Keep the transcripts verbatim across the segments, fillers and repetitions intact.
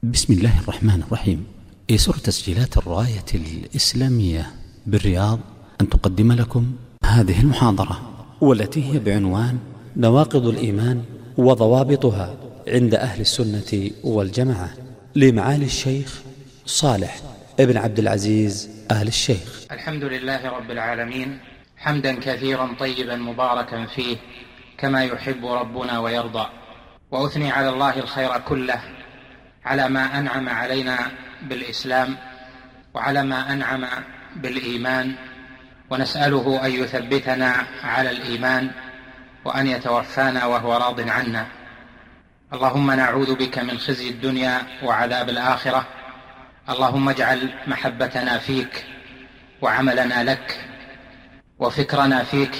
بسم الله الرحمن الرحيم. يسر تسجيلات الراية الإسلامية بالرياض أن تقدم لكم هذه المحاضرة، والتي هي بعنوان نواقض الإيمان وضوابطها عند أهل السنة والجماعة، لمعالي الشيخ صالح ابن عبد العزيز آل الشيخ. الحمد لله رب العالمين، حمدا كثيرا طيبا مباركا فيه كما يحب ربنا ويرضى، وأثني على الله الخير كله، على ما أنعم علينا بالإسلام وعلى ما أنعم بالإيمان، ونسأله أن يثبتنا على الإيمان وأن يتوفانا وهو راض عنا. اللهم نعوذ بك من خزي الدنيا وعذاب الآخرة. اللهم اجعل محبتنا فيك وعملنا لك وفكرنا فيك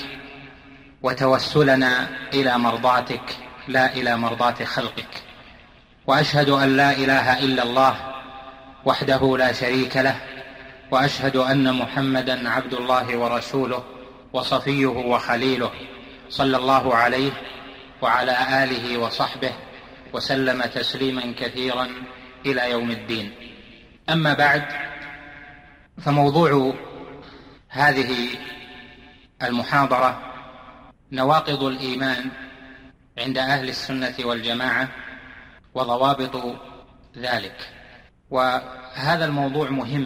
وتوسلنا إلى مرضاتك لا إلى مرضات خلقك. وأشهد أن لا إله إلا الله وحده لا شريك له، وأشهد أن محمدا عبد الله ورسوله وصفيه وخليله، صلى الله عليه وعلى آله وصحبه وسلم تسليما كثيرا إلى يوم الدين. أما بعد، فموضوع هذه المحاضرة نواقض الإيمان عند أهل السنة والجماعة وضوابط ذلك. وهذا الموضوع مهم،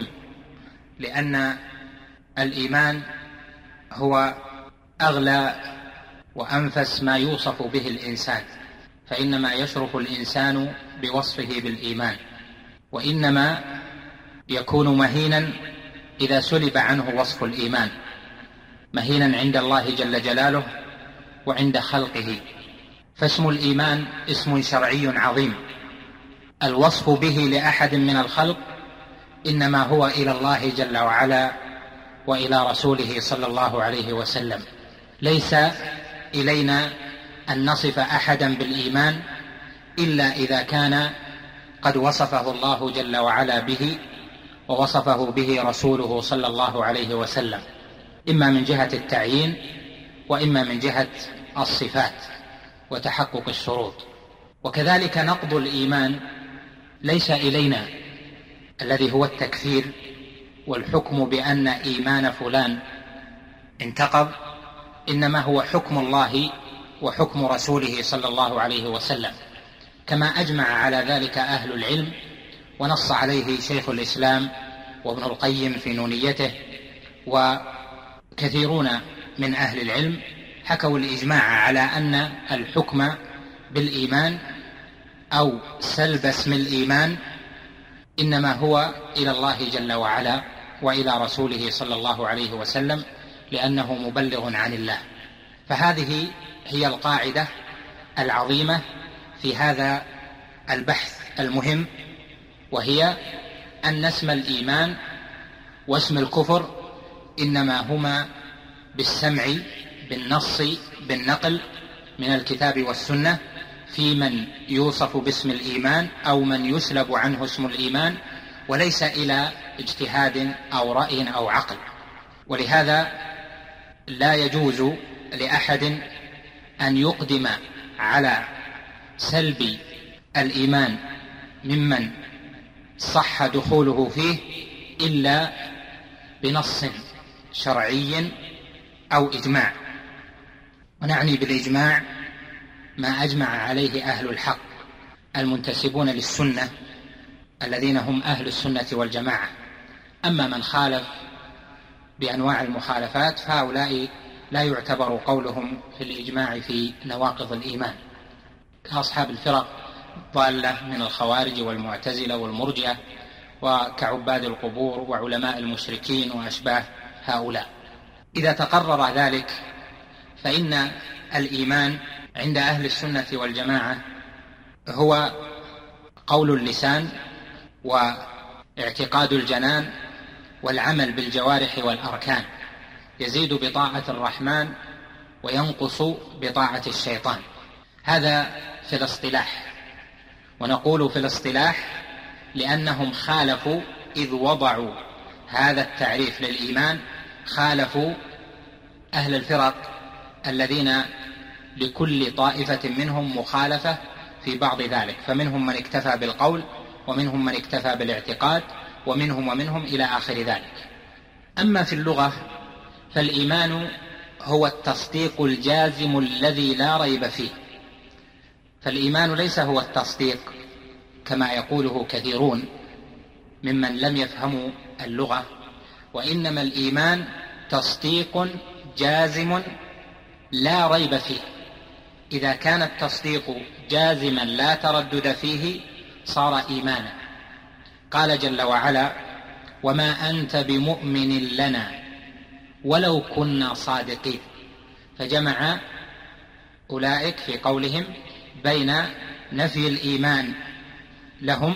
لأن الإيمان هو أغلى وأنفس ما يوصف به الإنسان، فإنما يشرف الإنسان بوصفه بالإيمان، وإنما يكون مهينا إذا سلب عنه وصف الإيمان، مهينا عند الله جل جلاله وعند خلقه. فاسم الإيمان اسم شرعي عظيم، الوصف به لأحد من الخلق إنما هو إلى الله جل وعلا وإلى رسوله صلى الله عليه وسلم. ليس إلينا أن نصف أحدا بالإيمان إلا إذا كان قد وصفه الله جل وعلا به ووصفه به رسوله صلى الله عليه وسلم، إما من جهة التعيين وإما من جهة الصفات وتحقق الشروط. وكذلك نقض الإيمان ليس إلينا الذي هو التكفير والحكم بأن إيمان فلان انتقض، إنما هو حكم الله وحكم رسوله صلى الله عليه وسلم، كما أجمع على ذلك أهل العلم، ونص عليه شيخ الإسلام وابن القيم في نونيته، وكثيرون من أهل العلم حكوا الإجماع على أن الحكم بالإيمان أو سلب اسم الإيمان إنما هو إلى الله جل وعلا وإلى رسوله صلى الله عليه وسلم، لأنه مبلغ عن الله. فهذه هي القاعدة العظيمة في هذا البحث المهم، وهي أن اسم الإيمان واسم الكفر إنما هما بالسمع بالنص بالنقل من الكتاب والسنة في من يوصف باسم الإيمان أو من يسلب عنه اسم الإيمان، وليس إلى اجتهاد أو رأي أو عقل. ولهذا لا يجوز لأحد أن يقدم على سلب الإيمان ممن صح دخوله فيه إلا بنص شرعي أو إجماع. ونعني بالإجماع ما أجمع عليه أهل الحق المنتسبون للسنة الذين هم أهل السنة والجماعة. أما من خالف بأنواع المخالفات فهؤلاء لا يعتبر قولهم في الإجماع في نواقض الإيمان، كأصحاب الفرق ضالة من الخوارج والمعتزلة والمرجئة، وكعباد القبور وعلماء المشركين وأشباه هؤلاء. إذا تقرر ذلك فإن الإيمان عند أهل السنة والجماعة هو قول اللسان واعتقاد الجنان والعمل بالجوارح والأركان، يزيد بطاعة الرحمن وينقص بطاعة الشيطان. هذا في الاصطلاح، ونقول في الاصطلاح لأنهم خالفوا إذ وضعوا هذا التعريف للإيمان، خالفوا أهل الفرق الذين لكل طائفة منهم مخالفة في بعض ذلك، فمنهم من اكتفى بالقول ومنهم من اكتفى بالاعتقاد، ومنهم ومنهم إلى آخر ذلك. أما في اللغة فالإيمان هو التصديق الجازم الذي لا ريب فيه. فالإيمان ليس هو التصديق كما يقوله كثيرون ممن لم يفهموا اللغة، وإنما الإيمان تصديق جازم لا ريب فيه. إذا كان التصديق جازما لا تردد فيه صار إيمانا. قال جل وعلا: وما أنت بمؤمن لنا ولو كنا صادقين، فجمع أولئك في قولهم بين نفي الإيمان لهم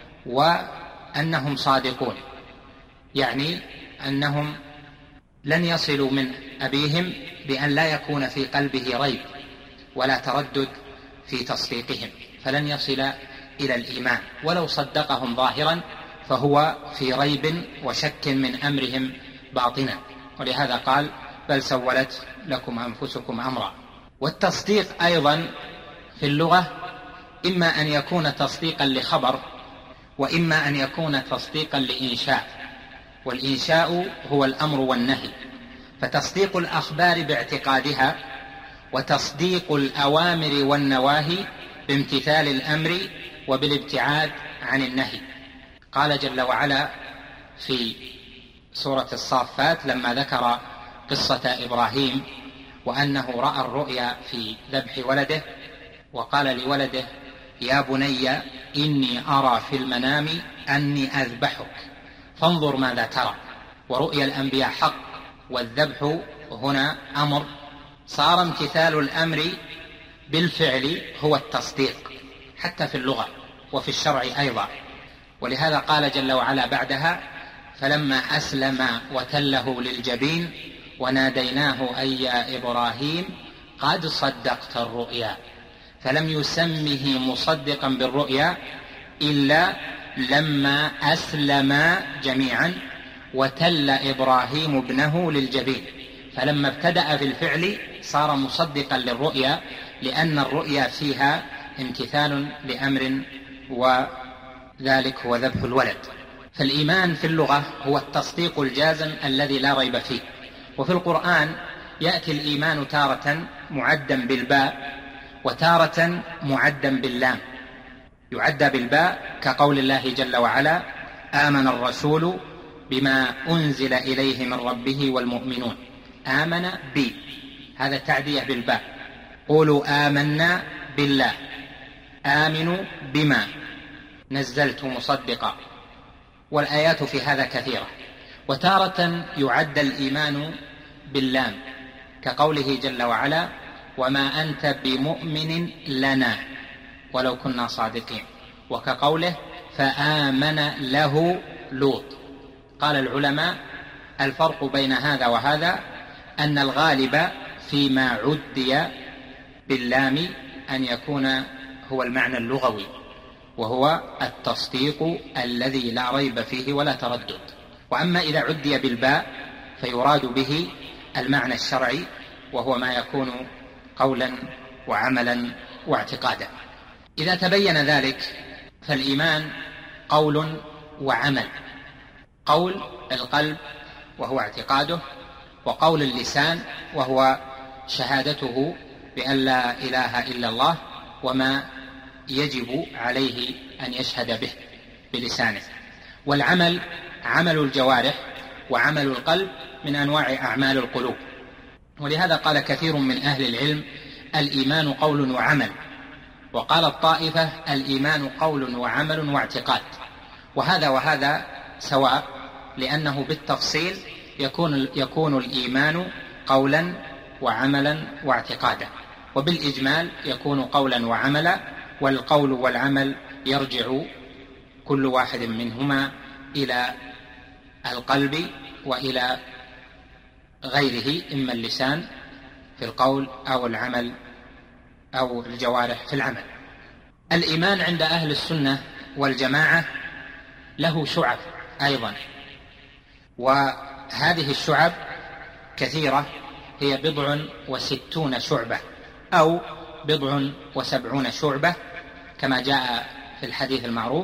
وأنهم صادقون، يعني أنهم لن يصلوا من أبيهم بأن لا يكون في قلبه ريب ولا تردد في تصديقهم، فلن يصل إلى الإيمان، ولو صدقهم ظاهرا فهو في ريب وشك من أمرهم باطنا. ولهذا قال: بل سولت لكم أنفسكم أمرا. والتصديق أيضا في اللغة إما أن يكون تصديقا لخبر، وإما أن يكون تصديقا لإنشاء، والإنشاء هو الأمر والنهي. فتصديق الأخبار باعتقادها، وتصديق الأوامر والنواهي بامتثال الأمر وبالابتعاد عن النهي. قال جل وعلا في سورة الصافات لما ذكر قصة إبراهيم وأنه رأى الرؤيا في ذبح ولده، وقال لولده: يا بني إني أرى في المنام أني أذبحك فانظر ماذا ترى. ورؤيا الأنبياء حق، والذبح هنا أمر، صار امتثال الأمر بالفعل هو التصديق حتى في اللغة وفي الشرع أيضا. ولهذا قال جل وعلا بعدها: فلما أسلم وتله للجبين وناديناه أي يا إبراهيم قد صدقت الرؤيا. فلم يسمه مصدقا بالرؤيا إلا لما أسلم جميعا وتل إبراهيم ابنه للجبين، فلما ابتدأ في الفعل صار مصدقا للرؤيا، لأن الرؤيا فيها امتثال لأمر، وذلك هو ذبح الولد. فالإيمان في اللغة هو التصديق الجازم الذي لا ريب فيه. وفي القرآن يأتي الإيمان تارة معدا بالباء وتارة معدا باللام. يعدى بالباء كقول الله جل وعلا: آمن الرسول بما أنزل إليه من ربه والمؤمنون. آمن بي، هذا تعدية بالباء. قولوا آمنا بالله، آمنوا بما نزلت مصدقا. والآيات في هذا كثيرة. وتارة يعد الإيمان باللام كقوله جل وعلا: وما أنت بمؤمن لنا ولو كنا صادقين، وكقوله: فآمن له لوط. قال العلماء: الفرق بين هذا وهذا أن الغالب فيما عدي باللام أن يكون هو المعنى اللغوي، وهو التصديق الذي لا ريب فيه ولا تردد. وأما إذا عدي بالباء فيراد به المعنى الشرعي، وهو ما يكون قولا وعملا واعتقادا. إذا تبين ذلك فالإيمان قول وعمل. قول القلب وهو اعتقاده، وقول اللسان وهو شهادته بأن لا إله إلا الله وما يجب عليه أن يشهد به بلسانه. والعمل عمل الجوارح، وعمل القلب من أنواع أعمال القلوب. ولهذا قال كثير من أهل العلم: الإيمان قول وعمل. وقال الطائفة: الإيمان قول وعمل واعتقاد. وهذا وهذا سواء، لأنه بالتفصيل يكون, يكون الإيمان قولا وعملا واعتقادا، وبالإجمال يكون قولا وعملا. والقول والعمل يرجع كل واحد منهما إلى القلب وإلى غيره، إما اللسان في القول أو العمل أو الجوارح في العمل. الإيمان عند أهل السنة والجماعة له شعب أيضا، وهذه الشعب كثيرة، هي بضع وستون شعبة أو بضع وسبعون شعبة كما جاء في الحديث المعروف: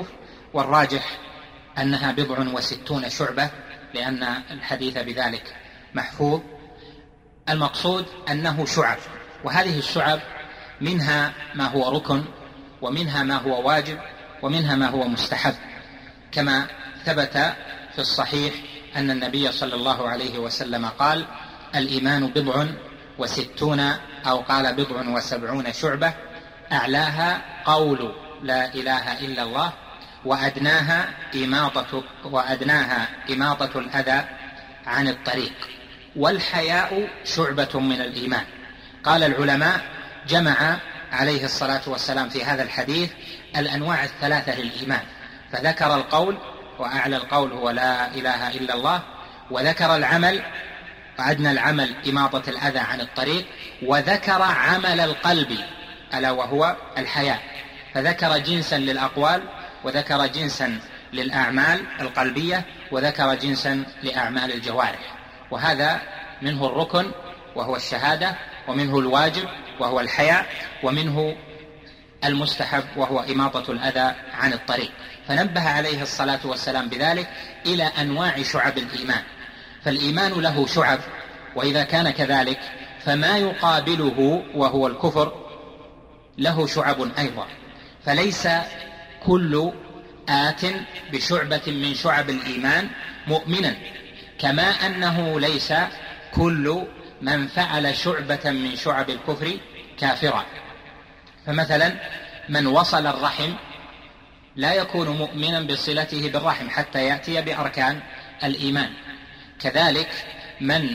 والراجح أنها بضع وستون شعبة لأن الحديث بذلك محفوظ. المقصود أنه شعب، وهذه الشعب منها ما هو ركن، ومنها ما هو واجب، ومنها ما هو مستحب، كما ثبت في الصحيح أن النبي صلى الله عليه وسلم قال: الإيمان بضع وستون، أو قال بضع وسبعون شعبة، أعلاها قول لا إله إلا الله، وأدناها إماطة, وأدناها إماطة الأذى عن الطريق، والحياء شعبة من الإيمان. قال العلماء: جمع عليه الصلاة والسلام في هذا الحديث الأنواع الثلاثة للإيمان، فذكر القول، وأعلى القول هو لا إله إلا الله، وذكر العمل، وأدنى العمل إماطة الأذى عن الطريق، وذكر عمل القلب ألا وهو الحياء، فذكر جنسا للأقوال، وذكر جنسا للأعمال القلبية، وذكر جنسا لأعمال الجوارح. وهذا منه الركن وهو الشهادة، ومنه الواجب وهو الحياء، ومنه المستحب وهو إماطة الأذى عن الطريق. فنبه عليه الصلاة والسلام بذلك إلى أنواع شعب الإيمان. فالإيمان له شعب، وإذا كان كذلك فما يقابله وهو الكفر له شعب أيضا، فليس كل آت بشعبة من شعب الإيمان مؤمنا، كما أنه ليس كل من فعل شعبة من شعب الكفر كافرا. فمثلا من وصل الرحم لا يكون مؤمنا بصلته بالرحم حتى يأتي بأركان الإيمان. كذلك من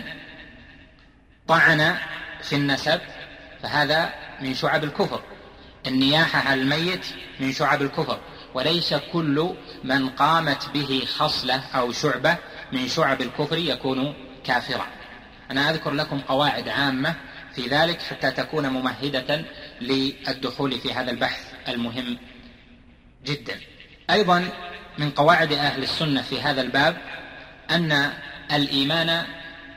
طعن في النسب فهذا من شعب الكفر، النياحة على الميت من شعب الكفر، وليس كل من قامت به خصلة أو شعبة من شعب الكفر يكون كافرا. أنا أذكر لكم قواعد عامة في ذلك حتى تكون ممهدة للدخول في هذا البحث المهم جدا. أيضا من قواعد أهل السنة في هذا الباب أن الإيمان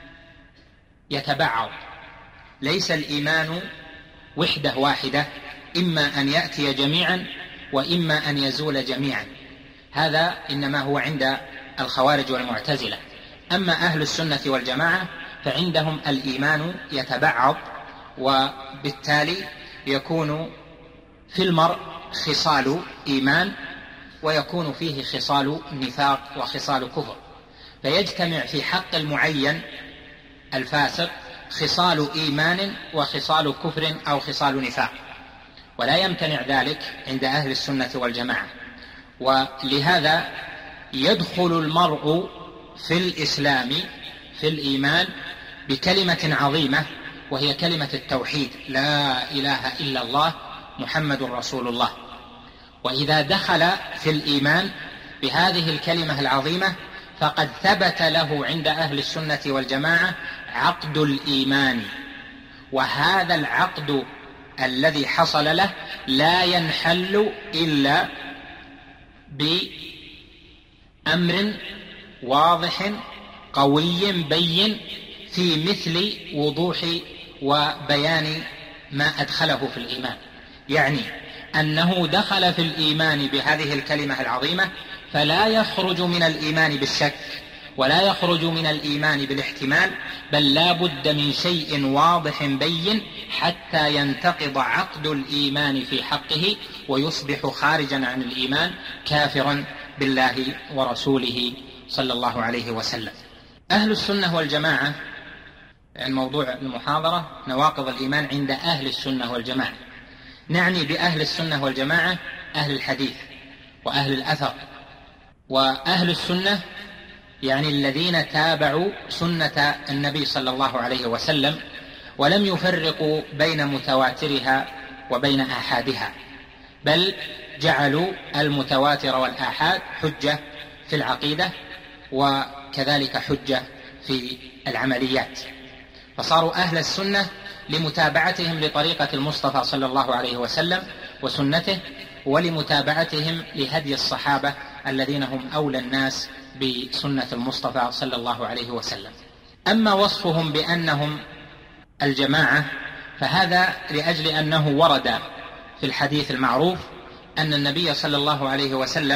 يتبعض، ليس الإيمان وحدة واحدة، إما أن يأتي جميعا وإما أن يزول جميعا، هذا إنما هو عند الخوارج والمعتزلة. أما أهل السنة والجماعة فعندهم الإيمان يتبعض، وبالتالي يكون في المرء خصال إيمان ويكون فيه خصال نفاق وخصال كفر، فيجتمع في حق المعين الفاسق خصال إيمان وخصال كفر أو خصال نفاق، ولا يمتنع ذلك عند أهل السنة والجماعة. ولهذا يدخل المرء في الإسلام في الإيمان بكلمة عظيمة وهي كلمة التوحيد، لا إله إلا الله محمد رسول الله. وإذا دخل في الإيمان بهذه الكلمة العظيمة فقد ثبت له عند أهل السنة والجماعة عقد الإيمان، وهذا العقد الذي حصل له لا ينحل إلا بأمر واضح قوي بين في مثل وضوح وبيان ما أدخله في الإيمان، يعني أنه دخل في الإيمان بهذه الكلمة العظيمة فلا يخرج من الإيمان بالشك ولا يخرج من الإيمان بالاحتمال، بل لا بد من شيء واضح بين حتى ينتقض عقد الإيمان في حقه ويصبح خارجا عن الإيمان كافرا بالله ورسوله صلى الله عليه وسلم. أهل السنة والجماعة، يعني موضوع المحاضرة نواقض الإيمان عند أهل السنة والجماعة، نعني بأهل السنة والجماعة أهل الحديث وأهل الأثر. وأهل السنة يعني الذين تابعوا سنة النبي صلى الله عليه وسلم ولم يفرقوا بين متواترها وبين آحادها، بل جعلوا المتواتر والآحاد حجة في العقيدة وكذلك حجة في العمليات، فصاروا أهل السنة لمتابعتهم لطريقة المصطفى صلى الله عليه وسلم وسنته، ولمتابعتهم لهدي الصحابة الذين هم أولى الناس بسنة المصطفى صلى الله عليه وسلم. أما وصفهم بأنهم الجماعة فهذا لأجل أنه ورد في الحديث المعروف أن النبي صلى الله عليه وسلم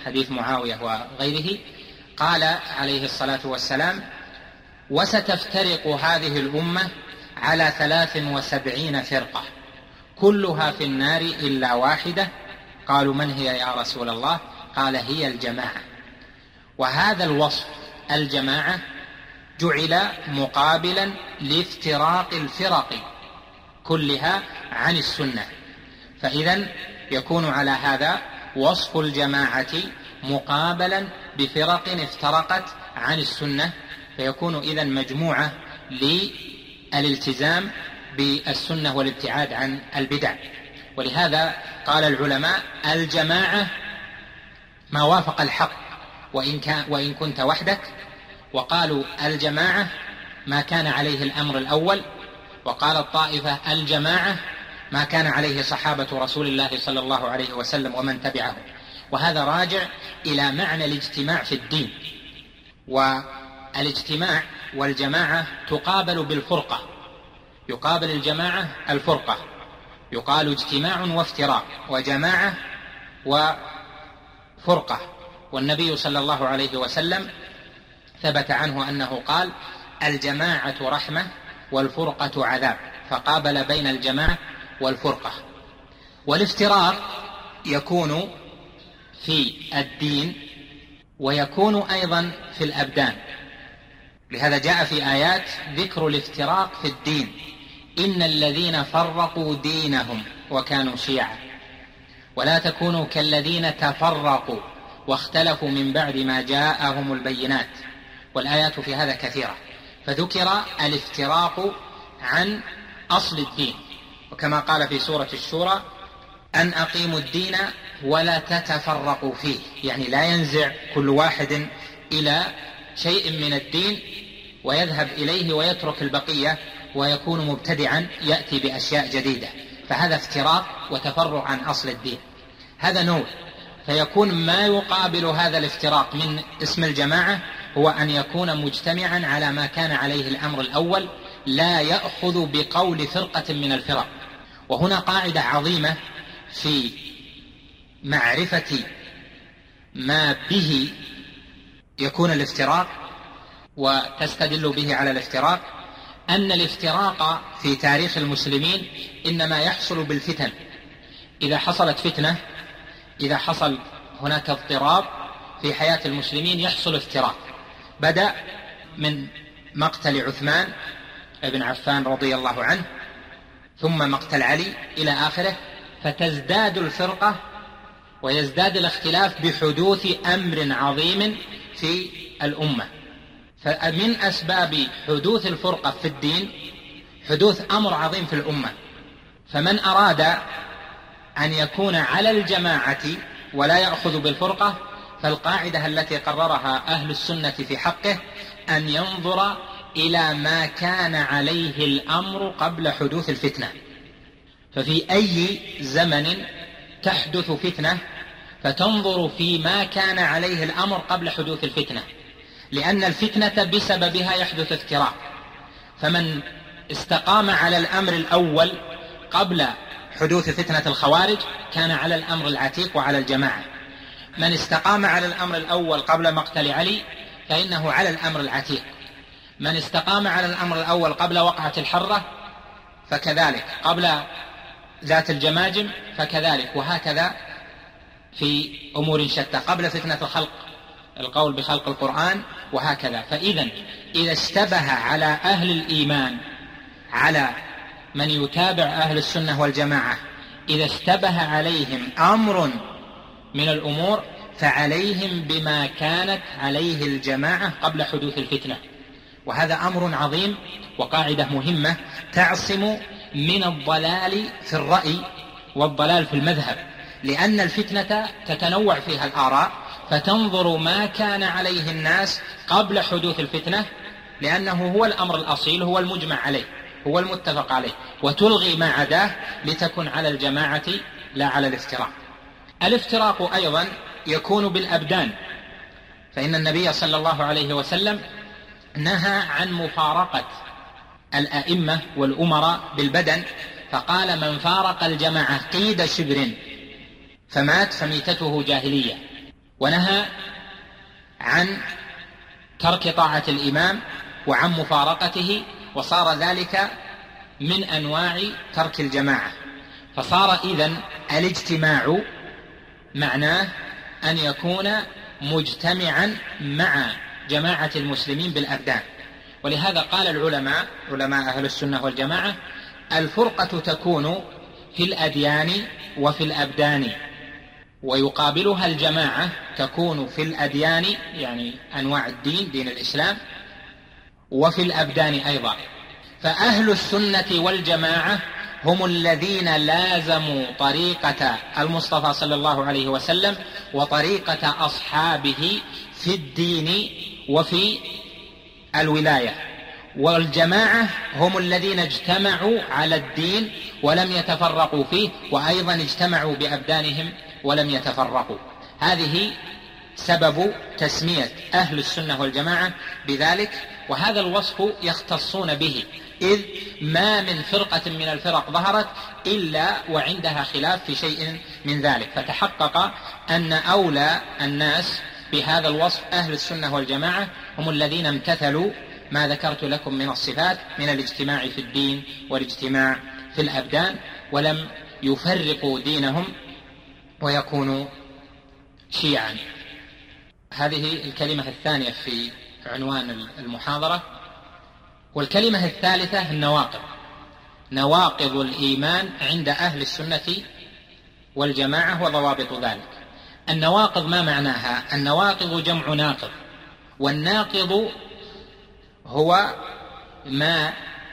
حديث معاوية وغيره، قال عليه الصلاة والسلام: وستفترق هذه الأمة على ثلاث وسبعين فرقة كلها في النار إلا واحدة. قالوا: من هي يا رسول الله؟ قال: هي الجماعة. وهذا الوصف الجماعة جعل مقابلا لافتراق الفرق كلها عن السنة، فإذن يكون على هذا وصف الجماعة مقابلا بفرق افترقت عن السنة، فيكون إذن مجموعة للالتزام بالسنة والابتعاد عن البدع. ولهذا قال العلماء: الجماعة ما وافق الحق وإن, كان وإن كنت وحدك. وقالوا: الجماعة ما كان عليه الأمر الأول. وقال الطائفة: الجماعة ما كان عليه صحابة رسول الله صلى الله عليه وسلم ومن تبعه. وهذا راجع إلى معنى الاجتماع في الدين، والاجتماع والجماعة تقابل بالفرقة، يقابل الجماعة الفرقة، يقال اجتماع وافتراق وجماعة وفرقة. والنبي صلى الله عليه وسلم ثبت عنه أنه قال: الجماعة رحمة والفرقة عذاب، فقابل بين الجماعة والفرقة. والافتراق يكون في الدين ويكون أيضا في الأبدان، لهذا جاء في آيات ذكر الافتراق في الدين: إن الذين فرقوا دينهم وكانوا شيعا ولا تكونوا كالذين تفرقوا واختلفوا من بعد ما جاءهم البينات. والآيات في هذا كثيرة، فذكر الافتراق عن أصل الدين، وكما قال في سورة الشورى: أن أقيموا الدين ولا تتفرقوا فيه، يعني لا ينزع كل واحد إلى شيء من الدين ويذهب إليه ويترك البقية ويكون مبتدعا يأتي بأشياء جديدة، فهذا افتراق وتفرع عن أصل الدين، هذا نوع. فيكون ما يقابل هذا الافتراق من اسم الجماعة هو أن يكون مجتمعا على ما كان عليه الأمر الأول، لا يأخذ بقول فرقة من الفرق. وهنا قاعدة عظيمة في معرفة ما به يكون الافتراق وتستدل به على الافتراق، أن الافتراق في تاريخ المسلمين إنما يحصل بالفتن. إذا حصلت فتنة، إذا حصل هناك اضطراب في حياة المسلمين يحصل افتراق. بدأ من مقتل عثمان بن عفان رضي الله عنه، ثم مقتل علي إلى آخره، فتزداد الفرقة ويزداد الاختلاف بحدوث أمر عظيم في الأمة. فمن أسباب حدوث الفرقة في الدين حدوث أمر عظيم في الأمة. فمن أراد أن يكون على الجماعة ولا يأخذ بالفرقة، فالقاعدة التي قررها أهل السنة في حقه أن ينظر إلى ما كان عليه الأمر قبل حدوث الفتنة. ففي أي زمن تحدث فتنة فتنظر في ما كان عليه الأمر قبل حدوث الفتنة، لأن الفتنة بسببها يحدث افتراق. فمن استقام على الأمر الأول قبل حدوث فتنة الخوارج كان على الأمر العتيق وعلى الجماعة. من استقام على الأمر الأول قبل مقتل علي فإنه على الأمر العتيق. من استقام على الأمر الأول قبل وقعة الحرة فكذلك، قبل ذات الجماجم فكذلك، وهكذا في أمور شتى، قبل فتنة الخلق القول بخلق القرآن وهكذا. فإذا إذا اشتبه على أهل الإيمان، على من يتابع أهل السنة والجماعة، إذا اشتبه عليهم أمر من الأمور فعليهم بما كانت عليه الجماعة قبل حدوث الفتنة. وهذا أمر عظيم وقاعدة مهمة تعصم من الضلال في الرأي والضلال في المذهب، لأن الفتنة تتنوع فيها الآراء، فتنظر ما كان عليه الناس قبل حدوث الفتنة، لأنه هو الأمر الأصيل، هو المجمع عليه، هو المتفق عليه، وتلغي ما عداه لتكن على الجماعة لا على الافتراق. الافتراق أيضا يكون بالأبدان، فإن النبي صلى الله عليه وسلم نهى عن مفارقة الأئمة والأمراء بالبدن، فقال: من فارق الجماعة قيد شبر فمات فميتته جاهلية. ونهى عن ترك طاعة الإمام وعن مفارقته، وصار ذلك من أنواع ترك الجماعة. فصار إذن الاجتماع معناه أن يكون مجتمعا مع جماعة المسلمين بالأبدان. ولهذا قال العلماء علماء أهل السنة والجماعة: الفرقة تكون في الأديان وفي الأبدان، ويقابلها الجماعة تكون في الأديان يعني أنواع الدين دين الإسلام، وفي الأبدان أيضا. فأهل السنة والجماعة هم الذين لازموا طريقة المصطفى صلى الله عليه وسلم وطريقة أصحابه في الدين وفي الولاية. والجماعة هم الذين اجتمعوا على الدين ولم يتفرقوا فيه، وأيضا اجتمعوا بأبدانهم ولم يتفرقوا. هذه سبب تسمية أهل السنة والجماعة بذلك، وهذا الوصف يختصون به، إذ ما من فرقة من الفرق ظهرت إلا وعندها خلاف في شيء من ذلك. فتحقق أن أولى الناس بهذا الوصف أهل السنة والجماعة هم الذين امتثلوا ما ذكرت لكم من الصفات من الاجتماع في الدين والاجتماع في الأبدان، ولم يفرقوا دينهم ويكونوا شيعا. هذه الكلمة الثانية في عنوان المحاضرة. والكلمة الثالثة النواقض، نواقض الإيمان عند أهل السنة والجماعة وضوابط ذلك. النواقض ما معناها؟ النواقض جمع ناقض، والناقض هو ما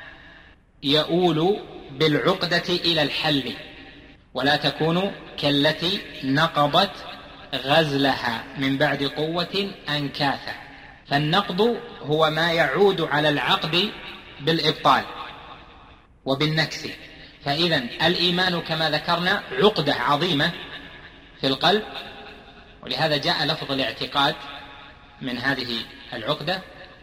يؤول بالعقدة إلى الحل، ولا تكون كالتي نقضت غزلها من بعد قوة أنكاثا. فالنقض هو ما يعود على العقد بالإبطال وبالنكث. فإذن الإيمان كما ذكرنا عقدة عظيمة في القلب، ولهذا جاء لفظ الاعتقاد من هذه العقدة،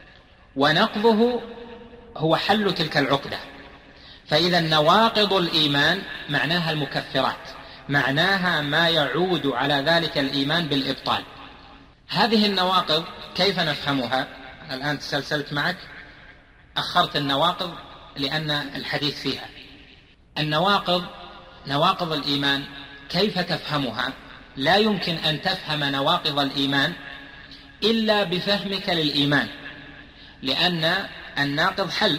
ونقضه هو حل تلك العقدة. فإذا نواقض الإيمان معناها المكفرات، معناها ما يعود على ذلك الإيمان بالإبطال. هذه النواقض كيف نفهمها؟ الآن تسلسلت معك، أخرت النواقض لأن الحديث فيها. النواقض نواقض الإيمان كيف تفهمها؟ لا يمكن أن تفهم نواقض الإيمان إلا بفهمك للإيمان، لأن الناقض حل،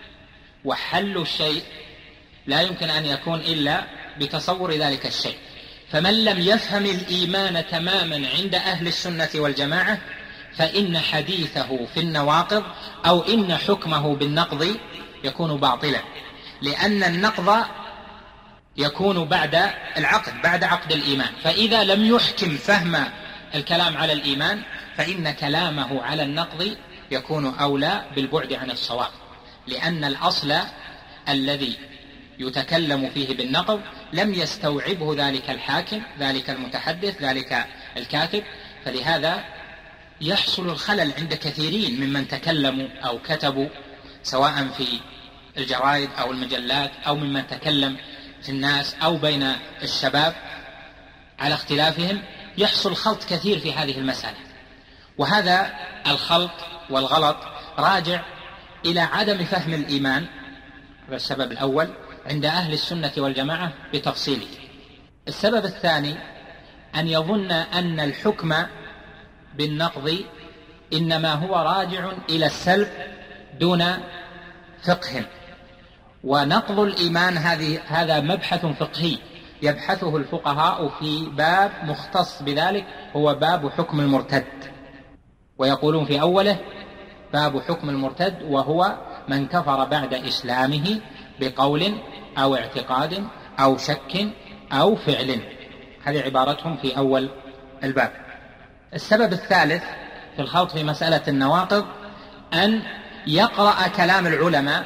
وحل الشيء لا يمكن أن يكون إلا بتصور ذلك الشيء. فمن لم يفهم الإيمان تماما عند أهل السنة والجماعة فإن حديثه في النواقض أو إن حكمه بالنقض يكون باطلا، لأن النقض يكون بعد العقد، بعد عقد الإيمان. فإذا لم يحكم فهم الكلام على الإيمان فإن كلامه على النقض يكون أولى بالبعد عن الصواب، لأن الأصل الذي يتكلم فيه بالنقض لم يستوعبه ذلك الحاكم، ذلك المتحدث، ذلك الكاتب. فلهذا يحصل الخلل عند كثيرين ممن تكلموا أو كتبوا سواء في الجرائد أو المجلات، أو ممن تكلم في الناس أو بين الشباب على اختلافهم، يحصل خلط كثير في هذه المسألة. وهذا الخلط والغلط راجع إلى عدم فهم الإيمان، هذا السبب الأول عند أهل السنة والجماعة بتفصيله. السبب الثاني أن يظن أن الحكم بالنقض إنما هو راجع إلى السلب دون فقه. ونقض الإيمان هذه هذا مبحث فقهي يبحثه الفقهاء في باب مختص بذلك، هو باب حكم المرتد، ويقولون في أوله باب حكم المرتد، وهو من كفر بعد إسلامه بقول أو اعتقاد أو شك أو فعل. هذه عبارتهم في أول الباب. السبب الثالث في الخلط في مسألة النواقض أن يقرأ كلام العلماء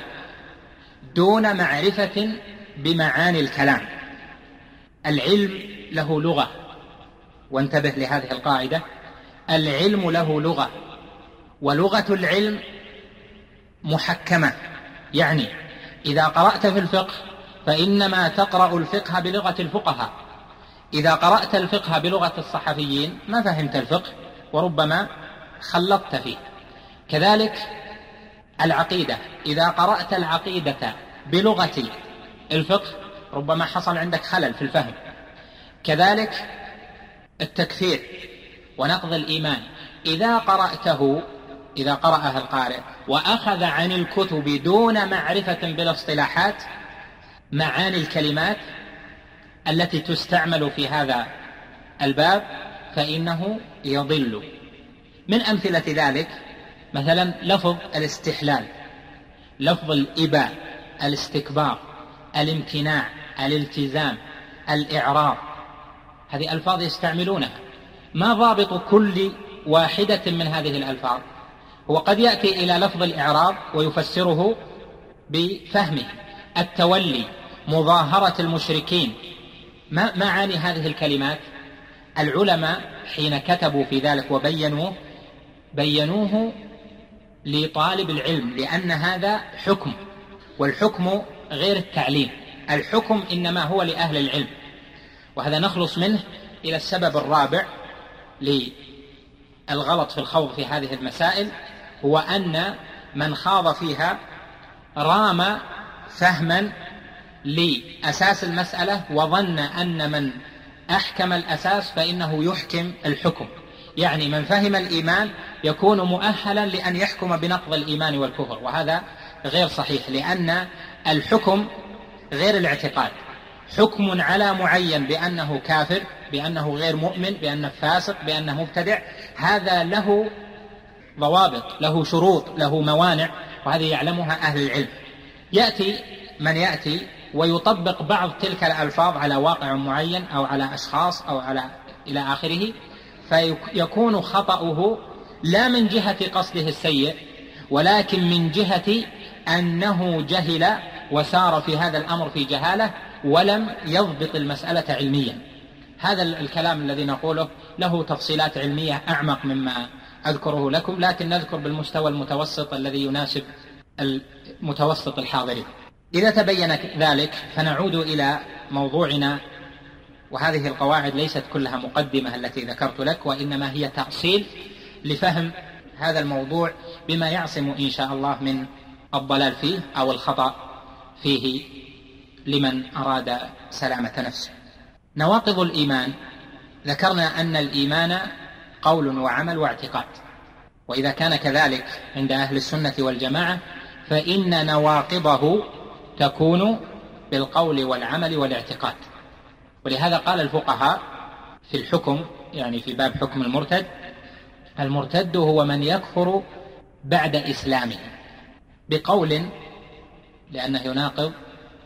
دون معرفة بمعاني الكلام. العلم له لغة، وانتبه لهذه القاعدة، العلم له لغة، ولغة العلم محكمة. يعني إذا قرأت في الفقه فإنما تقرأ الفقه بلغة الفقهاء، إذا قرأت الفقه بلغة الصحفيين ما فهمت الفقه وربما خلطت فيه. كذلك العقيدة، إذا قرأت العقيدة بلغة الفقه ربما حصل عندك خلل في الفهم. كذلك التكفير ونقض الإيمان، إذا قرأته إذا قرأها القارئ وأخذ عن الكتب دون معرفة بالاصطلاحات معاني الكلمات التي تستعمل في هذا الباب فإنه يضل. من أمثلة ذلك مثلا لفظ الاستحلال، لفظ الإباء، الاستكبار، الامتناع، الالتزام، الإعراض، هذه ألفاظ يستعملونها. ما ضابط كل واحدة من هذه الألفاظ؟ هو قد يأتي إلى لفظ الإعراض ويفسره بفهمه. التولي، مظاهرة المشركين، ما معاني هذه الكلمات؟ العلماء حين كتبوا في ذلك وبينوه بينوه لطالب العلم، لأن هذا حكم، والحكم غير التعليم، الحكم إنما هو لأهل العلم. وهذا نخلص منه إلى السبب الرابع للغلط في الخوض في هذه المسائل، هو أن من خاض فيها رام فهما لأساس المسألة وظن أن من أحكم الأساس فإنه يحكم الحكم، يعني من فهم الإيمان يكون مؤهلا لأن يحكم بنقض الإيمان والكفر، وهذا غير صحيح، لأن الحكم غير الاعتقاد. حكم على معين بأنه كافر، بأنه غير مؤمن، بأنه فاسق، بأنه مبتدع، هذا له ضوابط، له شروط، له موانع، وهذه يعلمها أهل العلم. يأتي من يأتي ويطبق بعض تلك الألفاظ على واقع معين أو على أشخاص أو على إلى آخره، فيكون خطأه لا من جهة قصده السيء، ولكن من جهة أنه جهل وسار في هذا الأمر في جهالة ولم يضبط المسألة علميا. هذا الكلام الذي نقوله له تفصيلات علمية أعمق مما أذكره لكم، لكن نذكر بالمستوى المتوسط الذي يناسب المتوسط الحاضرين. إذا تبين ذلك فنعود إلى موضوعنا، وهذه القواعد ليست كلها مقدمة التي ذكرت لك، وإنما هي تأصيل لفهم هذا الموضوع بما يعصم إن شاء الله من الضلال فيه أو الخطأ فيه لمن أراد سلامة نفسه. نواقض الإيمان، ذكرنا أن الإيمان قول وعمل واعتقاد، وإذا كان كذلك عند أهل السنة والجماعة فإن نواقضه تكون بالقول والعمل والاعتقاد. ولهذا قال الفقهاء في الحكم، يعني في باب حكم المرتد: المرتد هو من يكفر بعد إسلامه بقول، لأنه يناقض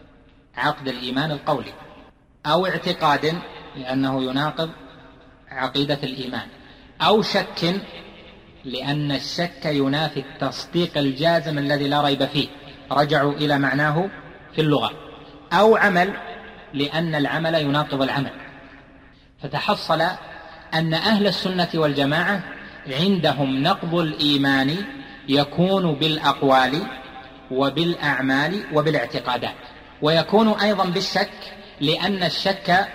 عقد الإيمان القولي، أو اعتقاد لأنه يناقض عقيدة الإيمان، أو شك لأن الشك ينافي التصديق الجازم الذي لا ريب فيه، رجعوا إلى معناه في اللغة، أو عمل لأن العمل يناقض العمل. فتحصل أن أهل السنة والجماعة عندهم نقض الإيمان يكون بالأقوال وبالأعمال وبالاعتقادات، ويكون أيضا بالشك، لأن الشك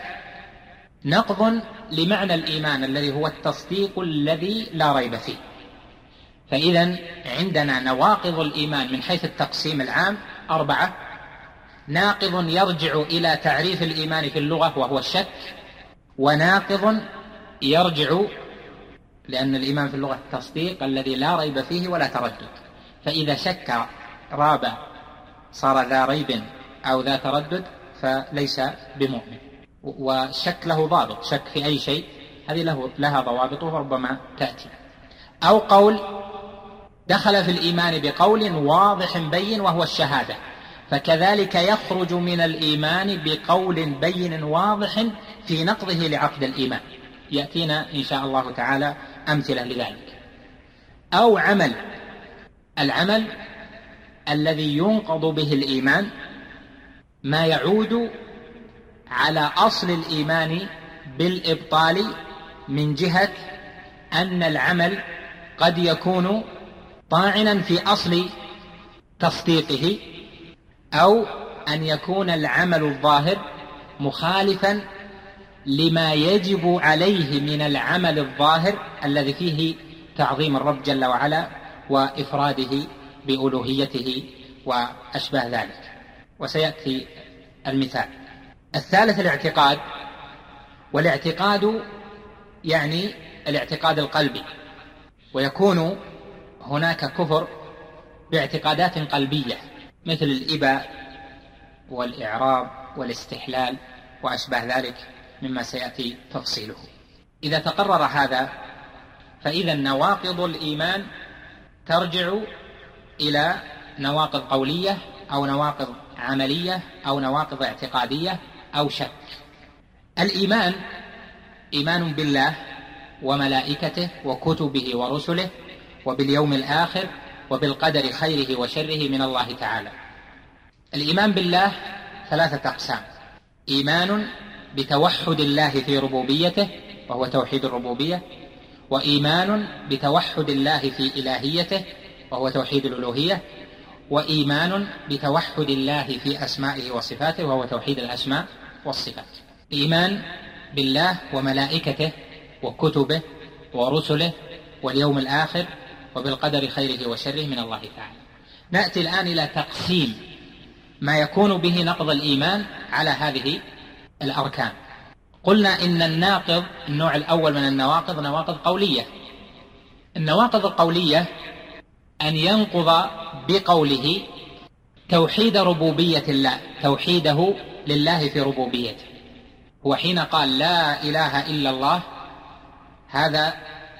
نقض لمعنى الإيمان الذي هو التصديق الذي لا ريب فيه. فإذا عندنا نواقض الإيمان من حيث التقسيم العام أربعة: ناقض يرجع إلى تعريف الإيمان في اللغة وهو الشك، وناقض يرجع لأن الإيمان في اللغة التصديق الذي لا ريب فيه ولا تردد، فإذا شك راب صار ذا ريب أو ذا تردد فليس بمؤمن. والشك له ضابط، شك في أي شيء هذه له لها ضوابط وربما تأتي. أو قول دخل في الإيمان بقول واضح بين وهو الشهادة، فكذلك يخرج من الإيمان بقول بين واضح في نقضه لعقد الإيمان، يأتينا إن شاء الله تعالى أمثلة لذلك. أو عمل، العمل الذي ينقض به الإيمان ما يعود على أصل الإيمان بالإبطال، من جهة أن العمل قد يكون طاعنا في أصل تصديقه، أو أن يكون العمل الظاهر مخالفا لما يجب عليه من العمل الظاهر الذي فيه تعظيم الرب جل وعلا وإفراده بألوهيته وأشباه ذلك، وسيأتي المثال. الثالث الاعتقاد، والاعتقاد يعني الاعتقاد القلبي، ويكون هناك كفر باعتقادات قلبية مثل الإباء والإعراض والاستحلال وأشباه ذلك مما سيأتي تفصيله. إذا تقرر هذا فإذا نواقض الإيمان ترجع إلى نواقض قولية أو نواقض عملية أو نواقض اعتقادية أو شك. الإيمان إيمان بالله وملائكته وكتبه ورسله وباليوم الآخر وبالقدر خيره وشره من الله تعالى. الإيمان بالله ثلاثة أقسام: إيمان بتوحد الله في ربوبيته وهو توحيد الربوبية، وإيمان بتوحد الله في إلهيته وهو توحيد الألوهية، وإيمان بتوحد الله في أسمائه وصفاته وهو توحيد الأسماء والصفات. إيمان بالله وملائكته وكتبه ورسله واليوم الآخر وبالقدر خيره وشره من الله تعالى. نأتي الآن إلى تقسيم ما يكون به نقض الإيمان على هذه الأركان. قلنا إن الناقض النوع الأول من النواقض نواقض قولية. النواقض القولية أن ينقض بقوله توحيد ربوبية الله، توحيده لله في ربوبيته. هو حين قال لا إله إلا الله هذا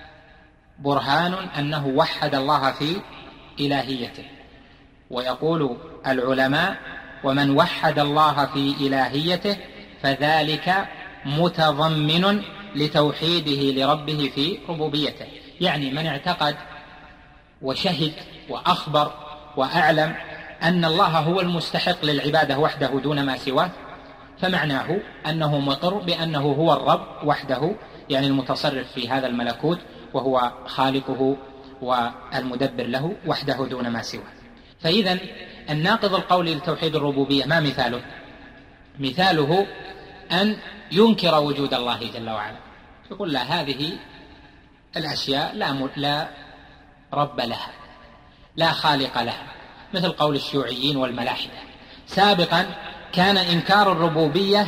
برهان أنه وحد الله في إلهيته. ويقول العلماء ومن وحد الله في إلهيته فذلك متضمن لتوحيده لربه في ربوبيته. يعني من اعتقد وشهد وأخبر وأعلم أن الله هو المستحق للعبادة وحده دون ما سواه، فمعناه أنه مقر بأنه هو الرب وحده، يعني المتصرف في هذا الملكوت وهو خالقه والمدبر له وحده دون ما سواه. فإذا الناقض القولي لتوحيد الربوبية ما مثاله؟ مثاله أن ينكر وجود الله جل وعلا، يقول لا هذه الأشياء لا, لا رب لها، لا خالق لها، مثل قول الشيوعيين والملاحدة. سابقا كان إنكار الربوبية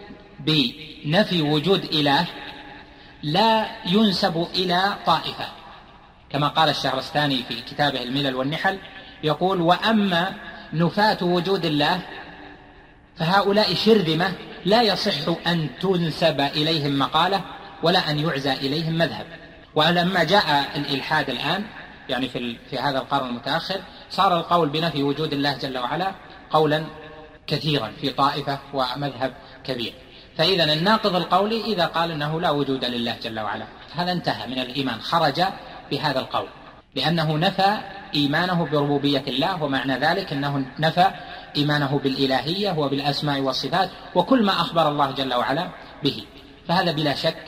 بنفي وجود إله لا ينسب إلى طائفة، كما قال الشهرستاني في كتابه الملل والنحل، يقول وأما نفاة وجود الله فهؤلاء شرذمة لا يصح أن تنسب إليهم مقالة ولا أن يعزى إليهم مذهب. ولما جاء الإلحاد الآن يعني في, في هذا القرن المتأخر صار القول بنفي وجود الله جل وعلا قولا كثيرا في طائفة ومذهب كبير. فإذا الناقض القولي إذا قال أنه لا وجود لله جل وعلا هذا انتهى من الإيمان، خرج بهذا القول لأنه نفى إيمانه بربوبية الله، ومعنى ذلك أنه نفى إيمانه بالإلهية وبالأسماء والصفات وكل ما أخبر الله جل وعلا به. فهذا بلا شك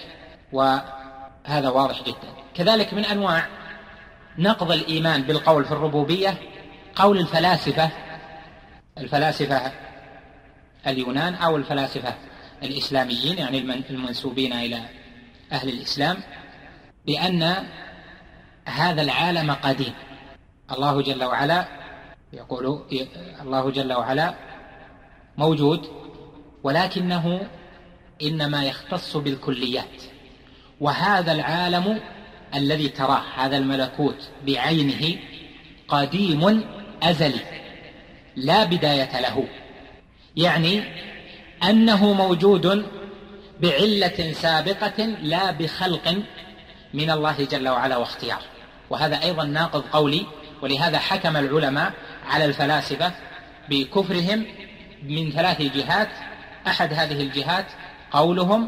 وهذا واضح جدا. كذلك من أنواع نقض الإيمان بالقول في الربوبية قول الفلاسفة الفلاسفة اليونان أو الفلاسفة الإسلاميين، يعني المنسوبين إلى أهل الإسلام، بأن هذا العالم قديم. الله جل وعلا يقول الله جل وعلا موجود ولكنه إنما يختص بالكليات، وهذا العالم الذي تراه هذا الملكوت بعينه قديم أزلي لا بداية له، يعني أنه موجود بعلة سابقة لا بخلق من الله جل وعلا واختيار. وهذا أيضا ناقض قولي، ولهذا حكم العلماء على الفلاسفة بكفرهم من ثلاث جهات. أحد هذه الجهات قولهم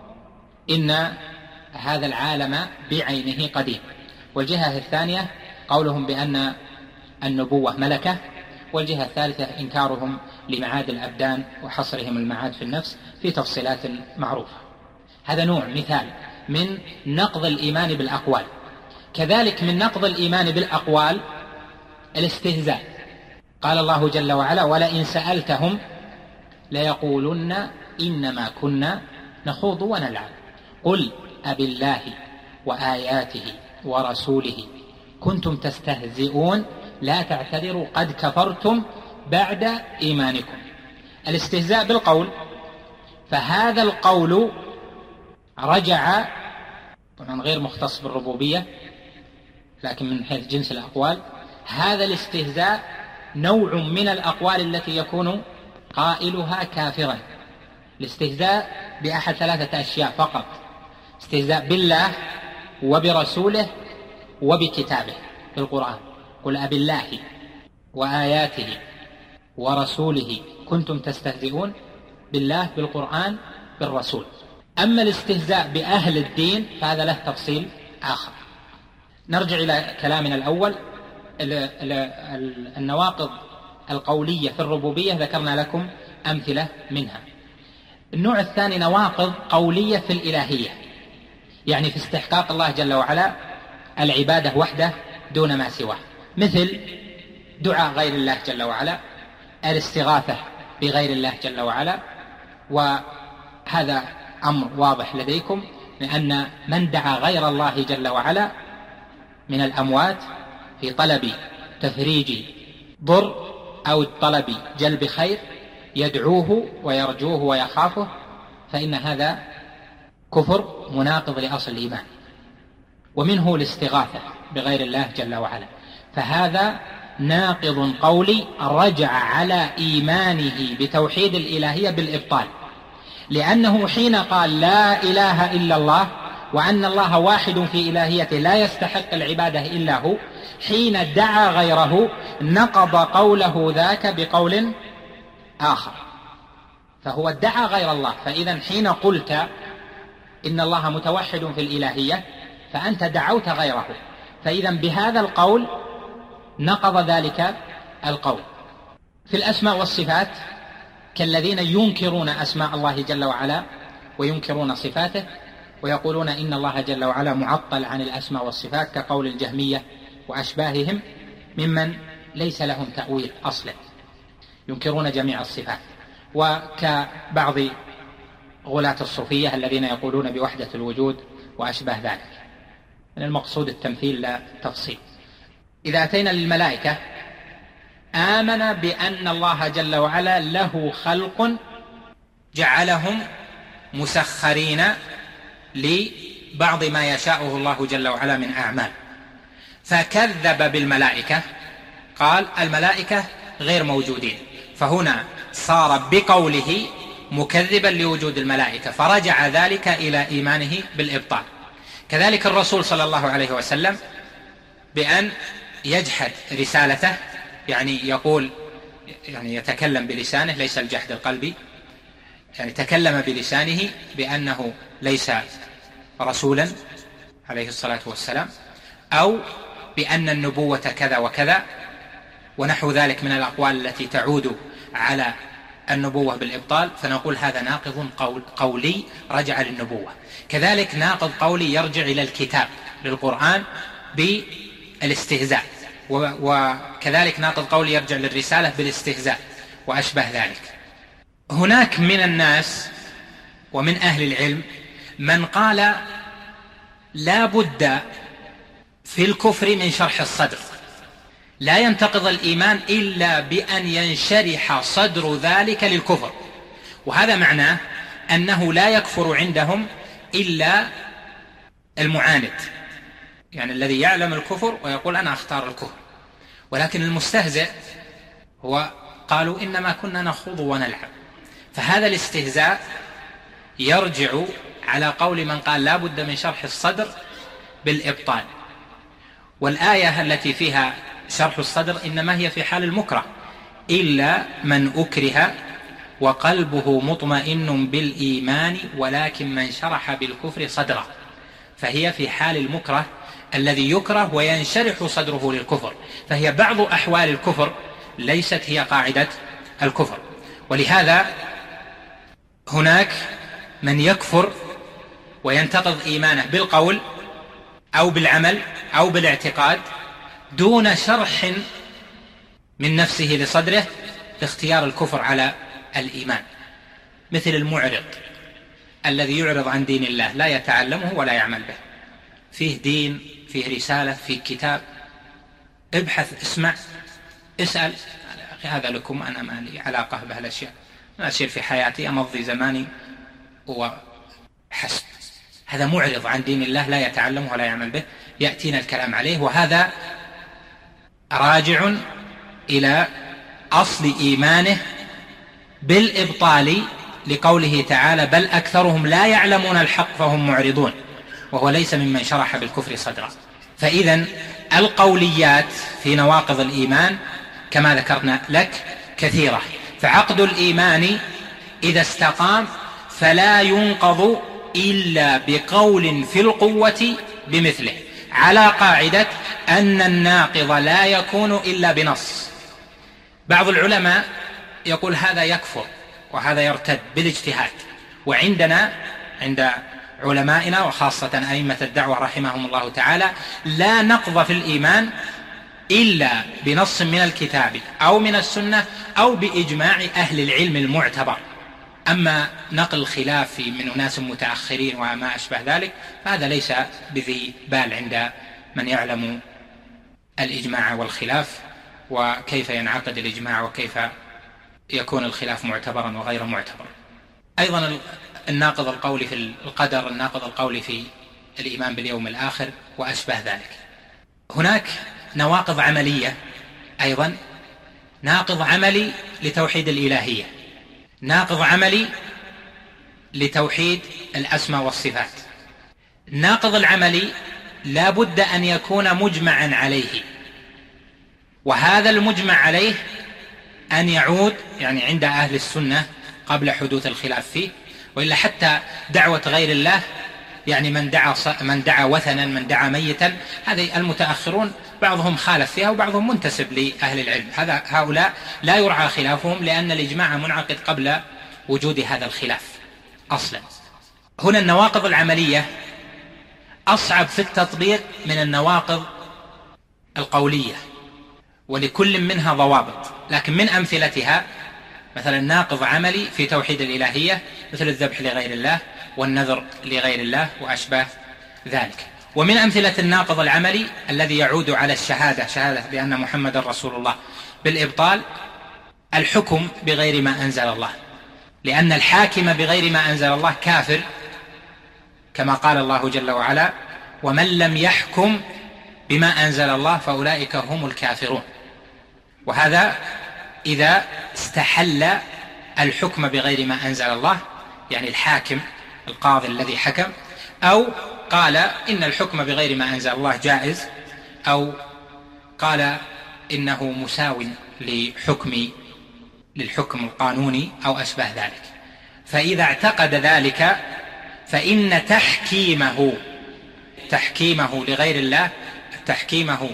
إن هذا العالم بعينه قديم، والجهة الثانية قولهم بأن النبوة ملكة، والجهة الثالثة إنكارهم لمعاد الأبدان وحصرهم المعاد في النفس في تفصيلات معروفة. هذا نوع مثال من نقض الإيمان بالأقوال. كذلك من نقض الإيمان بالأقوال الاستهزاء. قال الله جل وعلا ولئن سألتهم ليقولن إنما كنا نخوض ونلعب. قل أبالله وآياته ورسوله كنتم تستهزئون لا تعتذروا قد كفرتم بعد إيمانكم. الاستهزاء بالقول، فهذا القول رجع طبعا غير مختص بالربوبية لكن من حيث جنس الأقوال، هذا الاستهزاء نوع من الأقوال التي يكون قائلها كافرا. الاستهزاء بأحد ثلاثة أشياء فقط: استهزاء بالله وبرسوله وبكتابه في القرآن. قل أبالله وآياته ورسوله كنتم تستهزئون، بالله بالقرآن بالرسول. أما الاستهزاء بأهل الدين فهذا له تفصيل آخر. نرجع إلى كلامنا الأول. النواقض القولية في الربوبية ذكرنا لكم أمثلة منها. النوع الثاني نواقض قولية في الإلهية، يعني في استحقاق الله جل وعلا العبادة وحده دون ما سواه، مثل دعاء غير الله جل وعلا، الاستغاثة بغير الله جل وعلا. وهذا أمر واضح لديكم، لأن من دعا غير الله جل وعلا من الأموات في طلب تفريج ضر أو طلب جلب خير يدعوه ويرجوه ويخافه، فإن هذا كفر مناقض لأصل الإيمان. ومنه الاستغاثة بغير الله جل وعلا، فهذا ناقض قولي رجع على إيمانه بتوحيد الإلهية بالإبطال، لأنه حين قال لا إله إلا الله وأن الله واحد في إلهيته لا يستحق العبادة إلا هو، حين دعا غيره نقض قوله ذاك بقول آخر، فهو ادعى غير الله. فإذا حين قلت إن الله متوحد في الإلهية فأنت دعوت غيره، فإذا بهذا القول نقض ذلك القول. في الأسماء والصفات كالذين ينكرون أسماء الله جل وعلا وينكرون صفاته، ويقولون إن الله جل وعلا معطل عن الأسماء والصفات، كقول الجهمية وأشباههم ممن ليس لهم تأويل أصلا، ينكرون جميع الصفات. وكبعض غلاة الصوفية الذين يقولون بوحدة الوجود وأشباه ذلك. من المقصود التمثيل لا تفصيل. إذا أتينا للملائكة، آمن بأن الله جل وعلا له خلق جعلهم مسخرين لبعض ما يشاءه الله جل وعلا من أعمال، فكذب بالملائكة، قال الملائكة غير موجودين، فهنا صار بقوله مكذبا لوجود الملائكة، فرجع ذلك إلى إيمانه بالإبطال. كذلك الرسول صلى الله عليه وسلم بأن يجحد رسالته، يعني يقول يعني يتكلم بلسانه، ليس الجحد القلبي، يعني تكلم بلسانه بأنه ليس رسولا عليه الصلاة والسلام، أو بأن النبوة كذا وكذا ونحو ذلك من الأقوال التي تعود على النبوة بالإبطال، فنقول هذا ناقض قول قولي رجع للنبوة. كذلك ناقض قولي يرجع إلى الكتاب للقرآن بالاستهزاء، وكذلك ناقض قولي يرجع للرسالة بالاستهزاء وأشبه ذلك. هناك من الناس ومن أهل العلم من قال لا بد في الكفر من شرح الصدر، لا ينتقض الإيمان إلا بأن ينشرح صدر ذلك للكفر، وهذا معناه أنه لا يكفر عندهم إلا المعاند، يعني الذي يعلم الكفر ويقول أنا أختار الكفر. ولكن المستهزئ هو قالوا إنما كنا نخوض ونلعب، فهذا الاستهزاء يرجع على قول من قال لا بد من شرح الصدر بالإبطال. والآية التي فيها شرح الصدر إنما هي في حال المكره، إلا من أكره وقلبه مطمئن بالإيمان ولكن من شرح بالكفر صدره، فهي في حال المكره الذي يكره وينشرح صدره للكفر، فهي بعض أحوال الكفر ليست هي قاعدة الكفر. ولهذا هناك من يكفر وينتقض إيمانه بالقول أو بالعمل أو بالاعتقاد دون شرح من نفسه لصدره باختيار الكفر على الإيمان، مثل المعرض الذي يعرض عن دين الله لا يتعلمه ولا يعمل به. فيه دين، فيه رسالة، فيه كتاب، ابحث، اسمع، اسأل. هذا لكم، أنا ما لي علاقة بهالأشياء، ما أسير في حياتي، أمضي زماني وحسب. هذا معرض عن دين الله لا يتعلمه ولا يعمل به، يأتينا الكلام عليه، وهذا راجع إلى أصل إيمانه بالإبطال لقوله تعالى: بل أكثرهم لا يعلمون الحق فهم معرضون، وهو ليس ممن شرح بالكفر صدرا. فإذن القوليات في نواقض الإيمان كما ذكرنا لك كثيرة، فعقد الإيمان إذا استقام فلا ينقض إلا بقول في القوة بمثله، على قاعدة أن الناقض لا يكون إلا بنص. بعض العلماء يقول هذا يكفر وهذا يرتد بالاجتهاد، وعندنا عند علمائنا وخاصة أئمة الدعوة رحمهم الله تعالى لا نقض في الإيمان إلا بنص من الكتاب أو من السنة أو بإجماع أهل العلم المعتبر. أما نقل الخلاف من أناس متأخرين وما أشبه ذلك فهذا ليس بذي بال عند من يعلم الإجماع والخلاف، وكيف ينعقد الإجماع وكيف يكون الخلاف معتبرا وغير معتبر. أيضا الناقض القولي في القدر، الناقض القولي في الإيمان باليوم الآخر وأشبه ذلك. هناك نواقض عملية أيضا، ناقض عملي لتوحيد الإلهية، ناقض عملي لتوحيد الأسماء والصفات. الناقض العملي لا بد أن يكون مجمعا عليه، وهذا المجمع عليه أن يعود يعني عند أهل السنة قبل حدوث الخلاف فيه، وإلا حتى دعوة غير الله، يعني من دعا من دعا وثنا، من دعا ميتا، هذه المتأخرون بعضهم خالف فيها وبعضهم منتسب لأهل العلم، هذا هؤلاء لا يرعى خلافهم لأن الإجماع منعقد قبل وجود هذا الخلاف أصلا. هنا النواقض العملية أصعب في التطبيق من النواقض القولية، ولكل منها ضوابط، لكن من أمثلتها مثلا ناقض عملي في توحيد الإلهية مثل الذبح لغير الله والنذر لغير الله وأشباه ذلك. ومن أمثلة الناقض العملي الذي يعود على الشهادة، شهادة بأن محمد رسول الله، بالإبطال الحكم بغير ما أنزل الله، لأن الحاكم بغير ما أنزل الله كافر، كما قال الله جل وعلا: ومن لم يحكم بما أنزل الله فأولئك هم الكافرون. وهذا إذا استحل الحكم بغير ما أنزل الله، يعني الحاكم القاضي الذي حكم، أو قال إن الحكم بغير ما أنزل الله جائز، أو قال إنه مساو لحكم للحكم القانوني أو أشبه ذلك. فإذا اعتقد ذلك فإن تحكيمه تحكيمه لغير الله، تحكيمه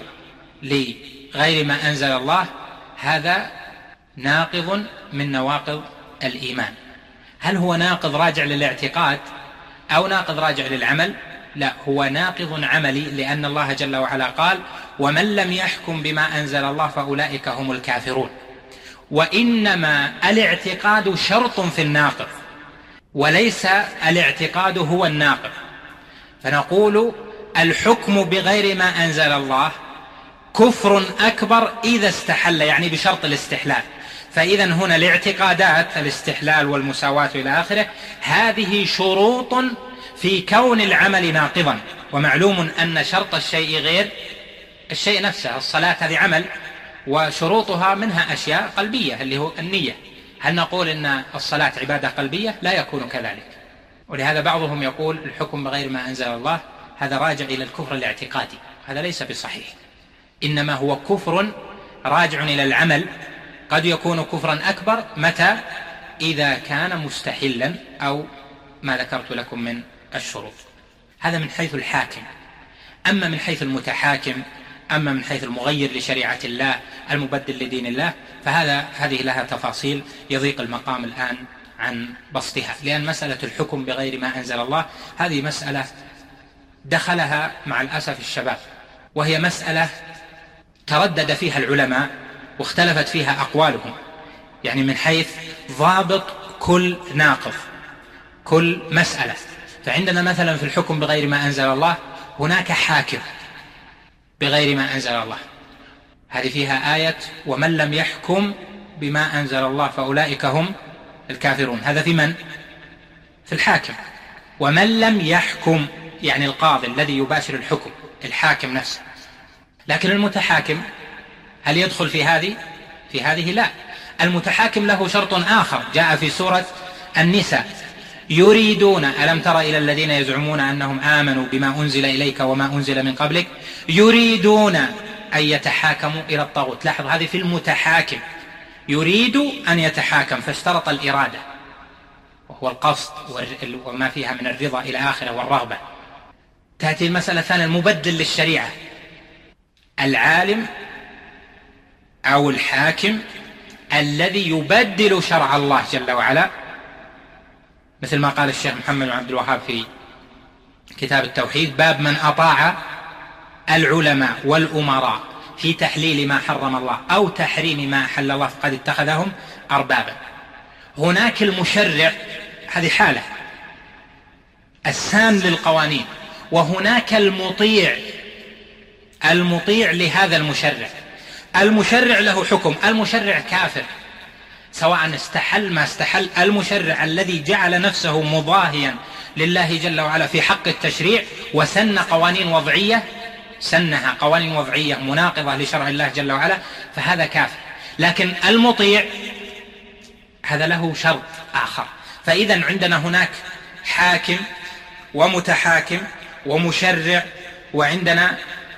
لغير ما أنزل الله، هذا ناقض من نواقض الإيمان. هل هو ناقض راجع للاعتقاد أو ناقض راجع للعمل؟ لا، هو ناقض عملي، لأن الله جل وعلا قال: ومن لم يحكم بما أنزل الله فأولئك هم الكافرون. وإنما الاعتقاد شرط في الناقض، وليس الاعتقاد هو الناقض. فنقول الحكم بغير ما أنزل الله كفر أكبر إذا استحل، يعني بشرط الاستحلال. فإذا هنا الاعتقادات، الاستحلال والمساواة إلى آخره، هذه شروط في كون العمل ناقضا. ومعلوم أن شرط الشيء غير الشيء نفسه. الصلاة هذه عمل وشروطها منها أشياء قلبية اللي هو النية. هل نقول إن الصلاة عبادة قلبية؟ لا يكون كذلك. ولهذا بعضهم يقول الحكم بغير ما أنزل الله هذا راجع إلى الكفر الاعتقادي، هذا ليس بصحيح، إنما هو كفر راجع إلى العمل. قد يكون كفرا أكبر متى؟ إذا كان مستحلا أو ما ذكرت لكم من الشروط. هذا من حيث الحاكم. أما من حيث المتحاكم، أما من حيث المغير لشريعة الله، المبدل لدين الله، فهذا هذه لها تفاصيل يضيق المقام الآن عن بسطها، لأن مسألة الحكم بغير ما أنزل الله هذه مسألة دخلها مع الأسف الشباب، وهي مسألة تردد فيها العلماء واختلفت فيها أقوالهم، يعني من حيث ضابط كل ناقض. كل مسألة. فعندنا مثلا في الحكم بغير ما أنزل الله هناك حاكم بغير ما أنزل الله، هذه فيها آية ومن لم يحكم بما أنزل الله فأولئك هم الكافرون، هذا في من؟ في الحاكم. ومن لم يحكم يعني القاضي الذي يباشر الحكم، الحاكم نفسه. لكن المتحاكم هل يدخل في هذه؟ في هذه لا. المتحاكم له شرط آخر جاء في سورة النساء: يريدون ألم تر إلى الذين يزعمون أنهم آمنوا بما أنزل إليك وما أنزل من قبلك يريدون أن يتحاكموا إلى الطاغوت. لاحظ هذه في المتحاكم، يريد أن يتحاكم فاشترط الإرادة وهو القصد وما فيها من الرضا إلى آخره والرغبة. تأتي المسألة الثانية المبدل للشريعة، العالم أو الحاكم الذي يبدل شرع الله جل وعلا، مثل ما قال الشيخ محمد بن عبد الوهاب في كتاب التوحيد: باب من أطاع العلماء والأمراء في تحليل ما حرم الله أو تحريم ما أحل الله فقد اتخذهم أربابا. هناك المشرع، هذه حالة السام للقوانين، وهناك المطيع المطيع لهذا المشرع. المشرع له حكم، المشرع كافر سواء استحل ما استحل. المشرع الذي جعل نفسه مضاهيا لله جل وعلا في حق التشريع وسن قوانين وضعية، سنها قوانين وضعية مناقضة لشرع الله جل وعلا، فهذا كافر. لكن المطيع هذا له شرط آخر. فإذا عندنا هناك حاكم ومتحاكم ومشرع، وعندنا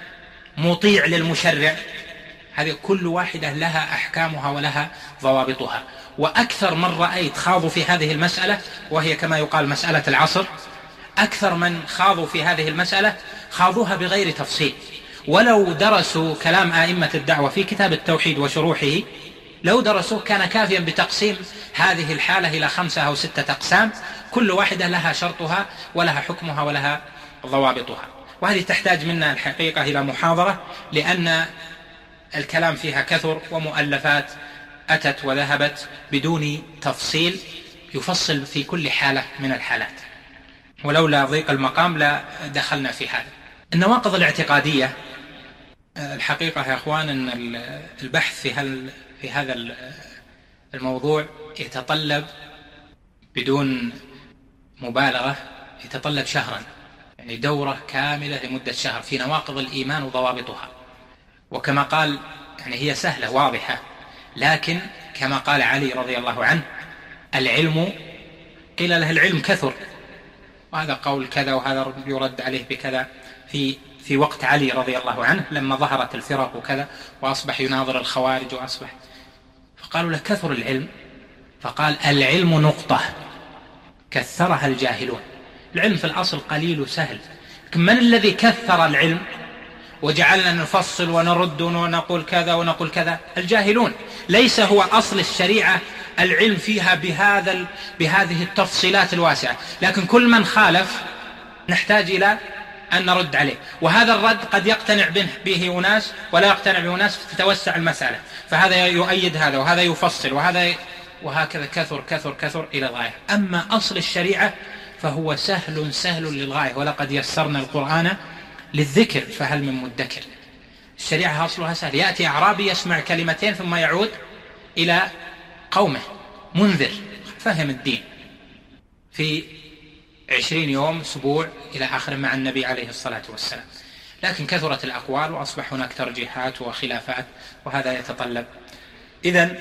مطيع للمشرع، هذه كل واحدة لها أحكامها ولها ضوابطها. وأكثر من رأيت خاضوا في هذه المسألة، وهي كما يقال مسألة العصر، أكثر من خاضوا في هذه المسألة خاضوها بغير تفصيل. ولو درسوا كلام آئمة الدعوة في كتاب التوحيد وشروحه، لو درسوه كان كافيا بتقسيم هذه الحالة إلى خمسة أو ستة أقسام، كل واحدة لها شرطها ولها حكمها ولها ضوابطها. وهذه تحتاج منا الحقيقة إلى محاضرة، لأن الكلام فيها كثر ومؤلفات أتت وذهبت بدون تفصيل يفصل في كل حالة من الحالات، ولولا ضيق المقام لا دخلنا في هذا. النواقض الاعتقادية، الحقيقة يا أخوان أن البحث في, هل في هذا الموضوع يتطلب بدون مبالغة يتطلب شهرا، يعني دورة كاملة لمدة شهر في نواقض الإيمان وضوابطها. وكما قال يعني هي سهلة واضحة، لكن كما قال علي رضي الله عنه: العلم قيل له العلم كثر، وهذا قول كذا وهذا يرد عليه بكذا، في في وقت علي رضي الله عنه لما ظهرت الفرق وكذا وأصبح يناظر الخوارج وأصبح، فقالوا له كثر العلم، فقال: العلم نقطة كثرها الجاهلون. العلم في الأصل قليل وسهل، لكن من الذي كثر العلم وجعلنا نفصل ونرد ونقول كذا ونقول كذا؟ الجاهلون. ليس هو أصل الشريعة العلم فيها بهذا بهذه التفصيلات الواسعة، لكن كل من خالف نحتاج إلى أن نرد عليه، وهذا الرد قد يقتنع به أناس ولا يقتنع به أناس، فتتوسع المسألة، فهذا يؤيد هذا وهذا يفصل وهذا، وهكذا كثر كثر كثر إلى الغاية. أما أصل الشريعة فهو سهل سهل للغاية، ولقد يسرنا القرآن للذكر فهل من مدكر. الشريعة أصلها سهل، يأتي أعرابي يسمع كلمتين ثم يعود إلى قومه منذر، فهم الدين في عشرين يوم، أسبوع، إلى آخر مع النبي عليه الصلاة والسلام. لكن كثرت الأقوال وأصبح هناك ترجيحات وخلافات، وهذا يتطلب. إذن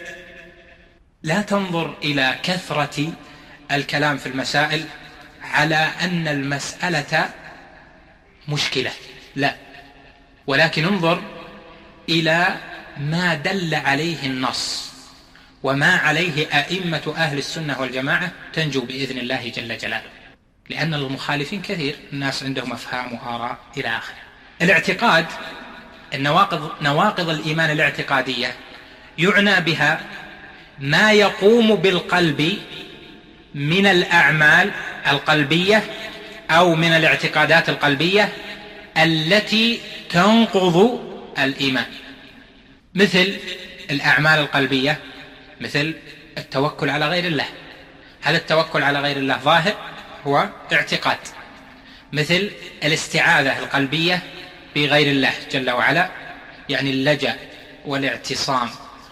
لا تنظر إلى كثرة الكلام في المسائل على أن المسألة مشكلة، لا، ولكن انظر إلى ما دل عليه النص وما عليه أئمة أهل السنة والجماعة، تنجو بإذن الله جل جلاله. لأن المخالفين كثير، الناس عندهم أفهام وآراء إلى آخره. الاعتقاد، النواقض نواقض الإيمان الاعتقادية يعنى بها ما يقوم بالقلب من الأعمال القلبية أو من الاعتقادات القلبية التي تنقض الإيمان، مثل الأعمال القلبية، مثل التوكل على غير الله. هذا التوكل على غير الله ظاهر هو اعتقاد، مثل الاستعاذة القلبية بغير الله جل وعلا، يعني اللجأ والاعتصام.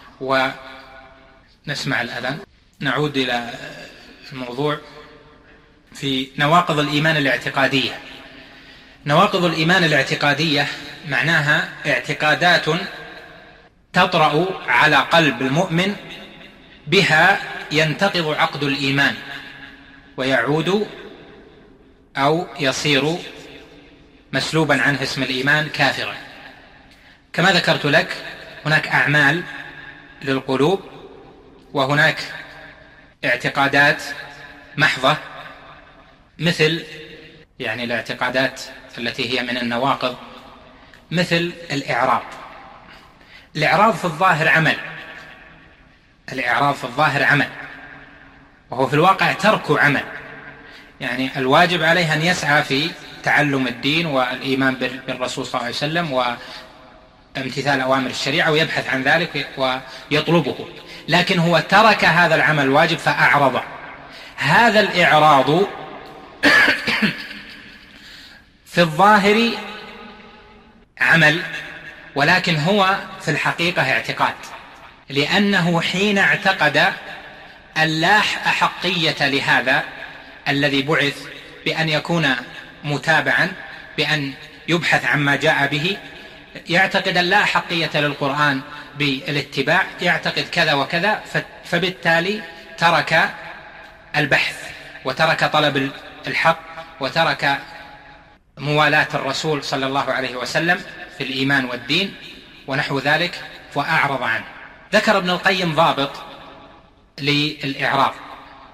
ونسمع الأذان. نعود إلى الموضوع في نواقض الإيمان الاعتقادية. نواقض الإيمان الاعتقادية معناها اعتقادات تطرأ على قلب المؤمن بها ينتقض عقد الإيمان ويعود أو يصير مسلوبا عنه اسم الإيمان كافرا. كما ذكرت لك، هناك أعمال للقلوب وهناك اعتقادات محضة، مثل يعني الاعتقادات التي هي من النواقض، مثل الإعراض. الإعراض في الظاهر عمل، الإعراض في الظاهر عمل، وهو في الواقع ترك عمل. يعني الواجب عليه أن يسعى في تعلم الدين والإيمان بالرسول صلى الله عليه وسلم وامتثال أوامر الشريعة ويبحث عن ذلك ويطلبه، لكن هو ترك هذا العمل الواجب فأعرض. هذا الإعراض في الظاهر عمل، ولكن هو في الحقيقة اعتقاد، لأنه حين اعتقد أن لا أحقية لهذا الذي بعث بأن يكون متابعا، بأن يبحث عما جاء به، يعتقد أن لا أحقية للقرآن بالاتباع، يعتقد كذا وكذا، فبالتالي ترك البحث وترك طلب الحق وترك موالاة الرسول صلى الله عليه وسلم في الإيمان والدين ونحو ذلك وأعرض عنه. ذكر ابن القيم ضابط للإعراض،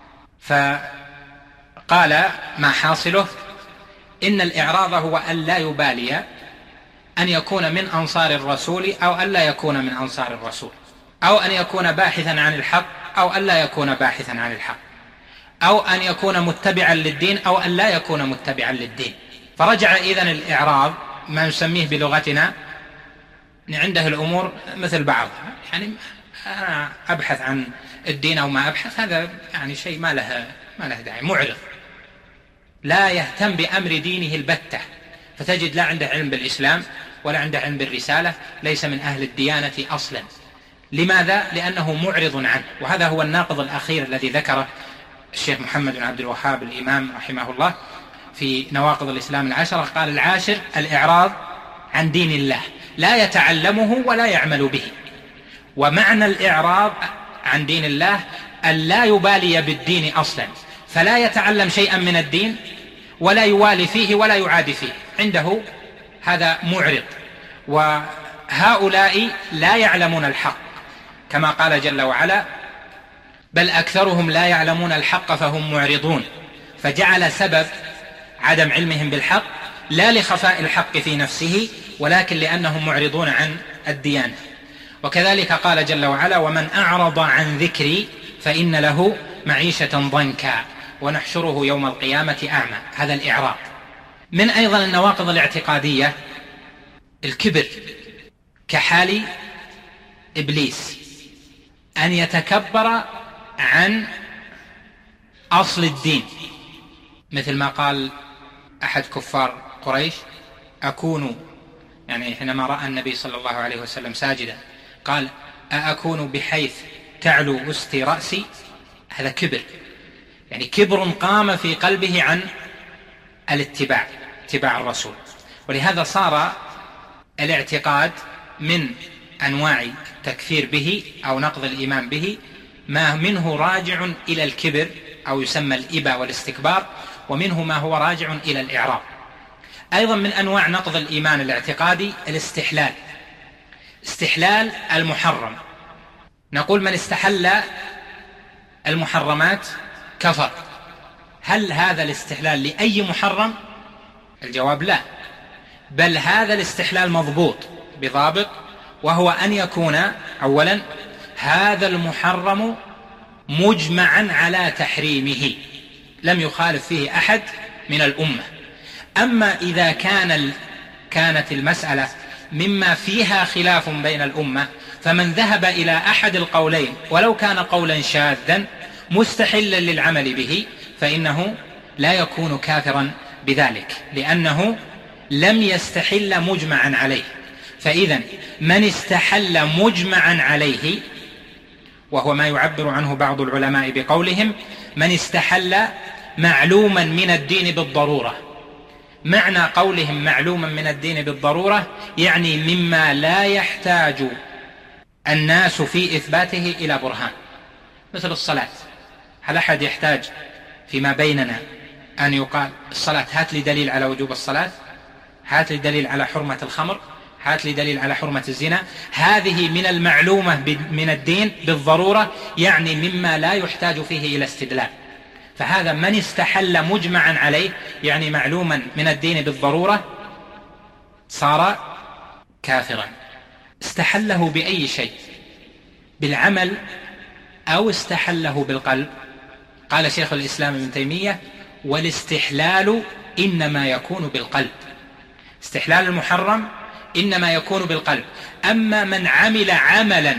فقال ما حاصله إن الإعراض هو أن لا يبالي أن يكون من أنصار الرسول أو أن لا يكون من أنصار الرسول، أو أن يكون باحثا عن الحق أو أن لا يكون باحثا عن الحق، أو أن يكون متبعا للدين أو أن لا يكون متبعا للدين. فرجع إذن الإعراض ما نسميه بلغتنا عنده الأمور مثل بعضها، يعني أنا أبحث عن الدين أو ما أبحث، هذا يعني شيء ما له ما له داعي، معرض لا يهتم بأمر دينه البتة، فتجد لا عنده علم بالإسلام ولا عنده علم بالرسالة، ليس من أهل الديانة أصلا. لماذا؟ لأنه معرض عنه. وهذا هو الناقض الأخير الذي ذكره الشيخ محمد بن عبد الوهاب الإمام رحمه الله في نواقض الإسلام العشرة. قال: العاشر الإعراض عن دين الله، لا يتعلمه ولا يعمل به. ومعنى الإعراض عن دين الله أن لا يبالي بالدين أصلا، فلا يتعلم شيئا من الدين ولا يوالي فيه ولا يعادي فيه، عنده هذا معرض. وهؤلاء لا يعلمون الحق، كما قال جل وعلا: بل أكثرهم لا يعلمون الحق فهم معرضون. فجعل سبب عدم علمهم بالحق لا لخفاء الحق في نفسه، ولكن لأنهم معرضون عن الديانة. وكذلك قال جل وعلا: ومن أعرض عن ذكري فإن له معيشة ضنكا ونحشره يوم القيامة أعمى. هذا الإعراض. من أيضا النواقض الاعتقادية الكبر، كحال إبليس، أن يتكبر عن أصل الدين، مثل ما قال أحد كفار قريش: أكون، يعني حينما رأى النبي صلى الله عليه وسلم ساجدا قال: أأكون بحيث تعلو وسطي رأسي. هذا كبر، يعني كبر قام في قلبه عن الاتباع، اتباع الرسول. ولهذا صار الاعتقاد من أنواع التكفير به أو نقض الإيمان به ما منه راجع إلى الكبر أو يسمى الإباء والاستكبار، ومنه ما هو راجع إلى الإعراض. أيضا من أنواع نقض الإيمان الاعتقادي الاستحلال، استحلال المحرم. نقول: من استحل المحرمات كفر. هل هذا الاستحلال لأي محرم؟ الجواب لا، بل هذا الاستحلال مضبوط بضابط، وهو أن يكون أولا هذا المحرم مجمعا على تحريمه، لم يخالف فيه أحد من الأمة. أما إذا كان كانت المسألة مما فيها خلاف بين الأمة، فمن ذهب إلى أحد القولين ولو كان قولا شاذا مستحلا للعمل به، فإنه لا يكون كافرا بذلك، لأنه لم يستحل مجمعا عليه. فإذا من استحل مجمعا عليه، وهو ما يعبر عنه بعض العلماء بقولهم من استحل معلوما من الدين بالضرورة. معنى قولهم معلوما من الدين بالضرورة يعني مما لا يحتاج الناس في إثباته إلى برهان، مثل الصلاة. هل أحد يحتاج فيما بيننا أن يقال الصلاة هات لي دليل على وجوب الصلاة، هات لي دليل على حرمة الخمر، هات لي دليل على حرمة الزنا؟ هذه من المعلومة من الدين بالضرورة، يعني مما لا يحتاج فيه إلى استدلال. فهذا من استحل مجمعا عليه يعني معلوما من الدين بالضرورة صار كافرا. استحله بأي شيء؟ بالعمل أو استحله بالقلب؟ قال شيخ الإسلام ابن تيمية والاستحلال إنما يكون بالقلب. استحلال المحرم إنما يكون بالقلب. أما من عمل عملا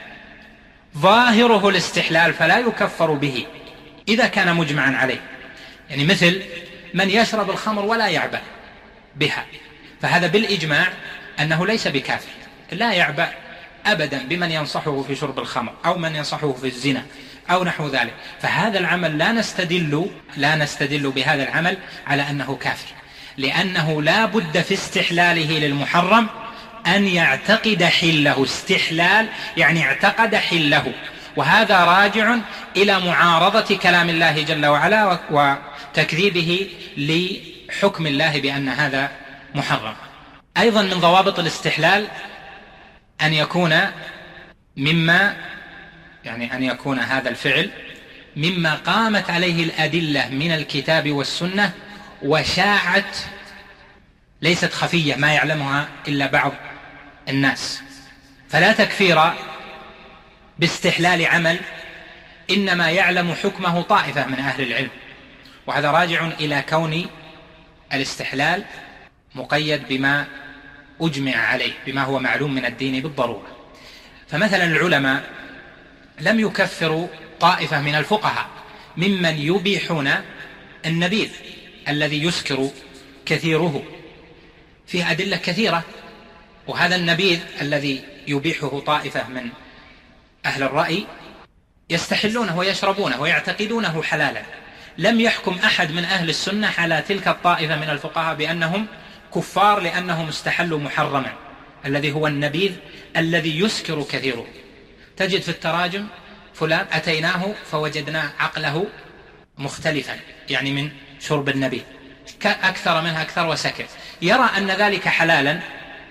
ظاهره الاستحلال فلا يكفر به إذا كان مجمعا عليه، يعني مثل من يشرب الخمر ولا يعبأ بها، فهذا بالإجماع أنه ليس بكافر، لا يعبأ أبدا بمن ينصحه في شرب الخمر أو من ينصحه في الزنا أو نحو ذلك. فهذا العمل لا نستدل لا نستدل بهذا العمل على أنه كافر، لأنه لا بد في استحلاله للمحرم أن يعتقد حله. استحلال يعني اعتقد حله، وهذا راجع إلى معارضة كلام الله جل وعلا وتكذيبه لحكم الله بأن هذا محرم. أيضا من ضوابط الاستحلال أن يكون مما يعني أن يكون هذا الفعل مما قامت عليه الأدلة من الكتاب والسنة وشاعت، ليست خفية ما يعلمها إلا بعض الناس. فلا تكفير باستحلال عمل إنما يعلم حكمه طائفة من أهل العلم، وهذا راجع إلى كون الاستحلال مقيد بما أجمع عليه، بما هو معلوم من الدين بالضرورة. فمثلا العلماء لم يكفروا طائفة من الفقهاء ممن يبيحون النبيذ الذي يسكر كثيره، فيه أدلة كثيرة، وهذا النبيذ الذي يبيحه طائفة من أهل الرأي يستحلونه ويشربونه ويعتقدونه حلالا. لم يحكم أحد من أهل السنة على تلك الطائفة من الفقهاء بأنهم كفار لأنهم استحلوا محرما الذي هو النبيذ الذي يسكر كثيره. تجد في التراجم فلان أتيناه فوجدنا عقله مختلفا، يعني من شرب النبيذ أكثر منها أكثر وسكر، يرى أن ذلك حلالا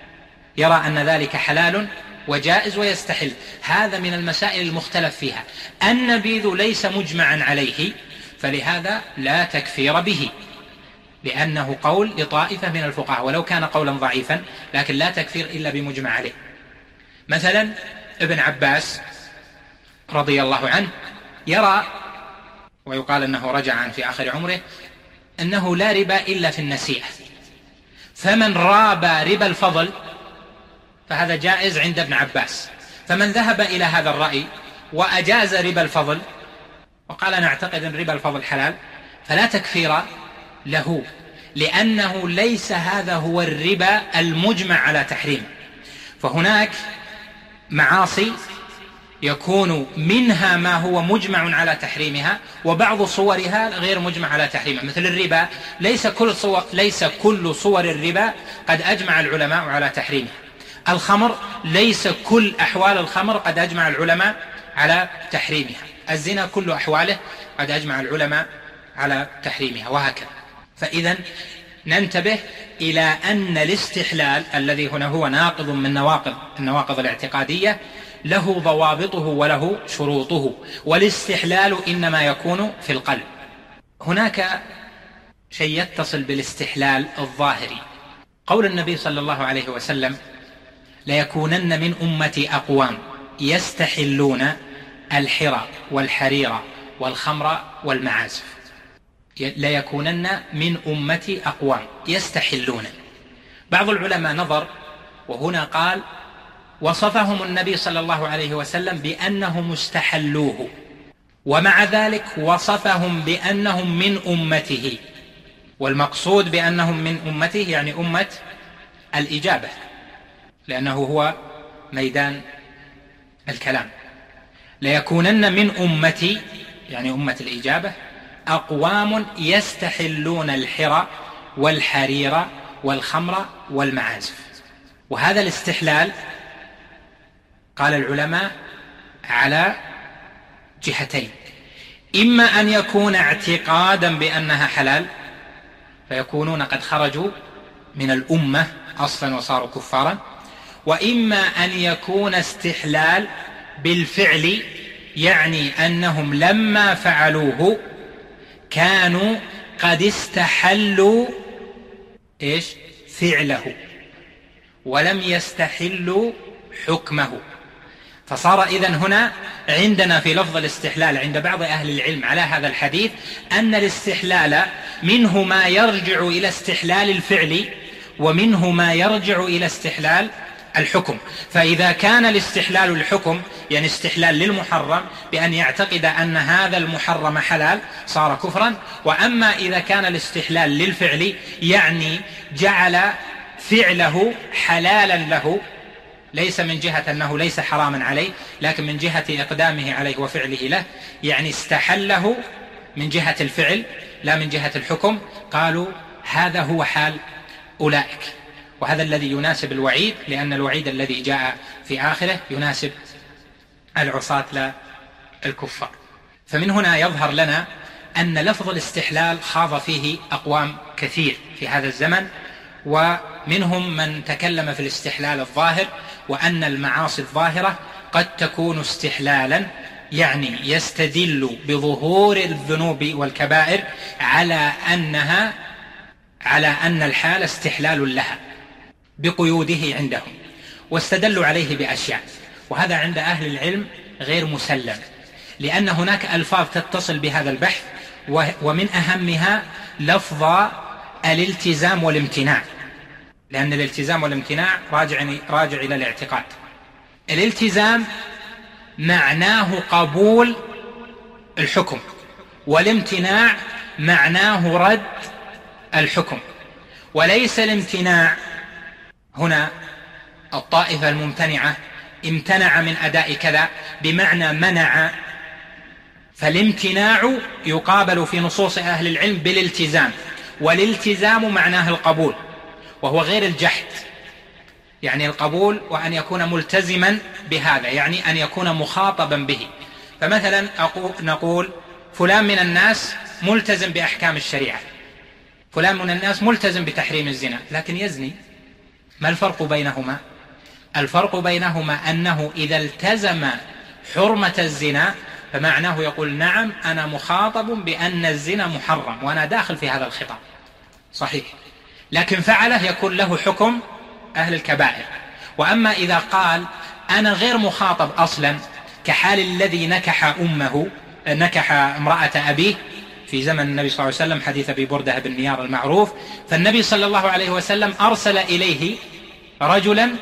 يرى أن ذلك حلال وجائز ويستحل. هذا من المسائل المختلف فيها. النبيذ ليس مجمعا عليه، فلهذا لا تكفير به، لأنه قول لطائفة من الفقهاء ولو كان قولا ضعيفا، لكن لا تكفير إلا بمجمع عليه. مثلا ابن عباس رضي الله عنه يرى، ويقال أنه رجع في آخر عمره، أنه لا ربا إلا في النسيئة، فمن رابى ربا الفضل فهذا جائز عند ابن عباس. فمن ذهب إلى هذا الرأي وأجاز ربا الفضل وقال نعتقد أن ربا الفضل حلال، فلا تكفير له، لأنه ليس هذا هو الربا المجمع على تحريمه. فهناك معاصي يكون منها ما هو مجمع على تحريمها وبعض صورها غير مجمع على تحريمها، مثل الربا. ليس كل صور, ليس كل صور الربا قد أجمع العلماء على تحريمها. الخمر ليس كل أحوال الخمر قد أجمع العلماء على تحريمها. الزنا كل أحواله قد أجمع العلماء على تحريمها، وهكذا. فإذا ننتبه إلى أن الاستحلال الذي هنا هو ناقض من نواقض النواقض الاعتقادية له ضوابطه وله شروطه، والاستحلال إنما يكون في القلب. هناك شيء يتصل بالاستحلال الظاهري، قول النبي صلى الله عليه وسلم ليكونن من أمتي أقوام يستحلون الحرى والحرير والخمر والمعازف. ليكونن من أمتي أقوام يستحلون. بعض العلماء نظر وهنا قال وصفهم النبي صلى الله عليه وسلم بأنهم استحلوه، ومع ذلك وصفهم بأنهم من أمته، والمقصود بأنهم من أمته يعني أمة الإجابة، لأنه هو ميدان الكلام. ليكونن من أمتي يعني أمة الإجابة أقوام يستحلون الحرى والحرير والخمر والمعازف. وهذا الاستحلال قال العلماء على جهتين: إما أن يكون اعتقادا بأنها حلال فيكونون قد خرجوا من الأمة أصلا وصاروا كفارا، وإما أن يكون استحلال بالفعل، يعني أنهم لما فعلوه كانوا قد استحلوا إيش؟ فعله ولم يستحلوا حكمه. فصار إذن هنا عندنا في لفظ الاستحلال عند بعض أهل العلم على هذا الحديث أن الاستحلال منه ما يرجع إلى استحلال الفعل ومنه ما يرجع إلى استحلال الحكم. فإذا كان الاستحلال الحكم يعني استحلال للمحرم بأن يعتقد أن هذا المحرم حلال صار كفرا، وأما إذا كان الاستحلال للفعل يعني جعل فعله حلالا له، ليس من جهة أنه ليس حراما عليه لكن من جهة إقدامه عليه وفعله له، يعني استحله من جهة الفعل لا من جهة الحكم، قالوا هذا هو حال أولئك. وهذا الذي يناسب الوعيد، لأن الوعيد الذي جاء في آخره يناسب العصاة لا الكفار. فمن هنا يظهر لنا أن لفظ الاستحلال خاض فيه أقوام كثير في هذا الزمن، ومنهم من تكلم في الاستحلال الظاهر، وأن المعاصي الظاهرة قد تكون استحلالا، يعني يستدل بظهور الذنوب والكبائر على أنها على أن الحال استحلال لها بقيوده عندهم، واستدلوا عليه بأشياء. وهذا عند أهل العلم غير مسلم، لأن هناك ألفاظ تتصل بهذا البحث، ومن أهمها لفظ الالتزام والامتناع، لأن الالتزام والامتناع راجع, راجع إلى الاعتقاد. الالتزام معناه قبول الحكم، والامتناع معناه رد الحكم. وليس الامتناع هنا الطائفة الممتنعة امتنع من أداء كذا بمعنى منع، فالامتناع يقابل في نصوص أهل العلم بالالتزام، والالتزام معناه القبول وهو غير الجحد، يعني القبول وأن يكون ملتزما بهذا يعني أن يكون مخاطبا به. فمثلا نقول فلان من الناس ملتزم بأحكام الشريعة، فلان من الناس ملتزم بتحريم الزنا لكن يزني. ما الفرق بينهما؟ الفرق بينهما أنه إذا التزم حرمة الزنا فمعناه يقول نعم أنا مخاطب بأن الزنا محرم وأنا داخل في هذا الخطاب صحيح، لكن فعله يكون له حكم أهل الكبائر. وأما إذا قال أنا غير مخاطب أصلا، كحال الذي نكح أمه نكح امرأة أبيه في زمن النبي صلى الله عليه وسلم، حديث أبي بردة بن نيار المعروف، فالنبي صلى الله عليه وسلم أرسل إليه رجلا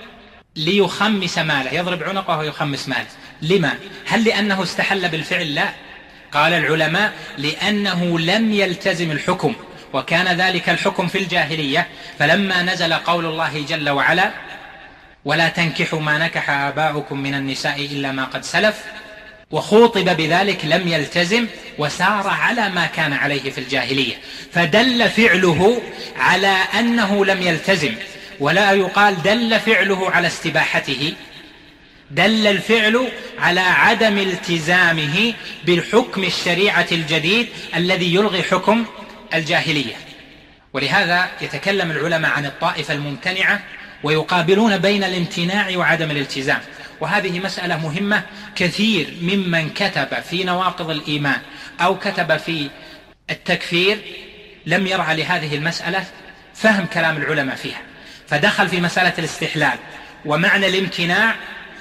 ليخمس ماله، يضرب عنقه ويخمس ماله. لما؟ هل لأنه استحل بالفعل؟ لا، قال العلماء لأنه لم يلتزم الحكم، وكان ذلك الحكم في الجاهلية، فلما نزل قول الله جل وعلا ولا تنكحوا ما نكح آباؤكم من النساء إلا ما قد سلف، وخوطب بذلك لم يلتزم وسار على ما كان عليه في الجاهلية، فدل فعله على أنه لم يلتزم. ولا يقال دل فعله على استباحته، دل الفعل على عدم التزامه بالحكم الشريعة الجديد الذي يلغي حكم الجاهلية. ولهذا يتكلم العلماء عن الطائفة الممتنعة ويقابلون بين الامتناع وعدم الالتزام، وهذه مسألة مهمة. كثير ممن كتب في نواقض الإيمان أو كتب في التكفير لم يرعى لهذه المسألة فهم كلام العلماء فيها، فدخل في مسألة الاستحلال ومعنى الامتناع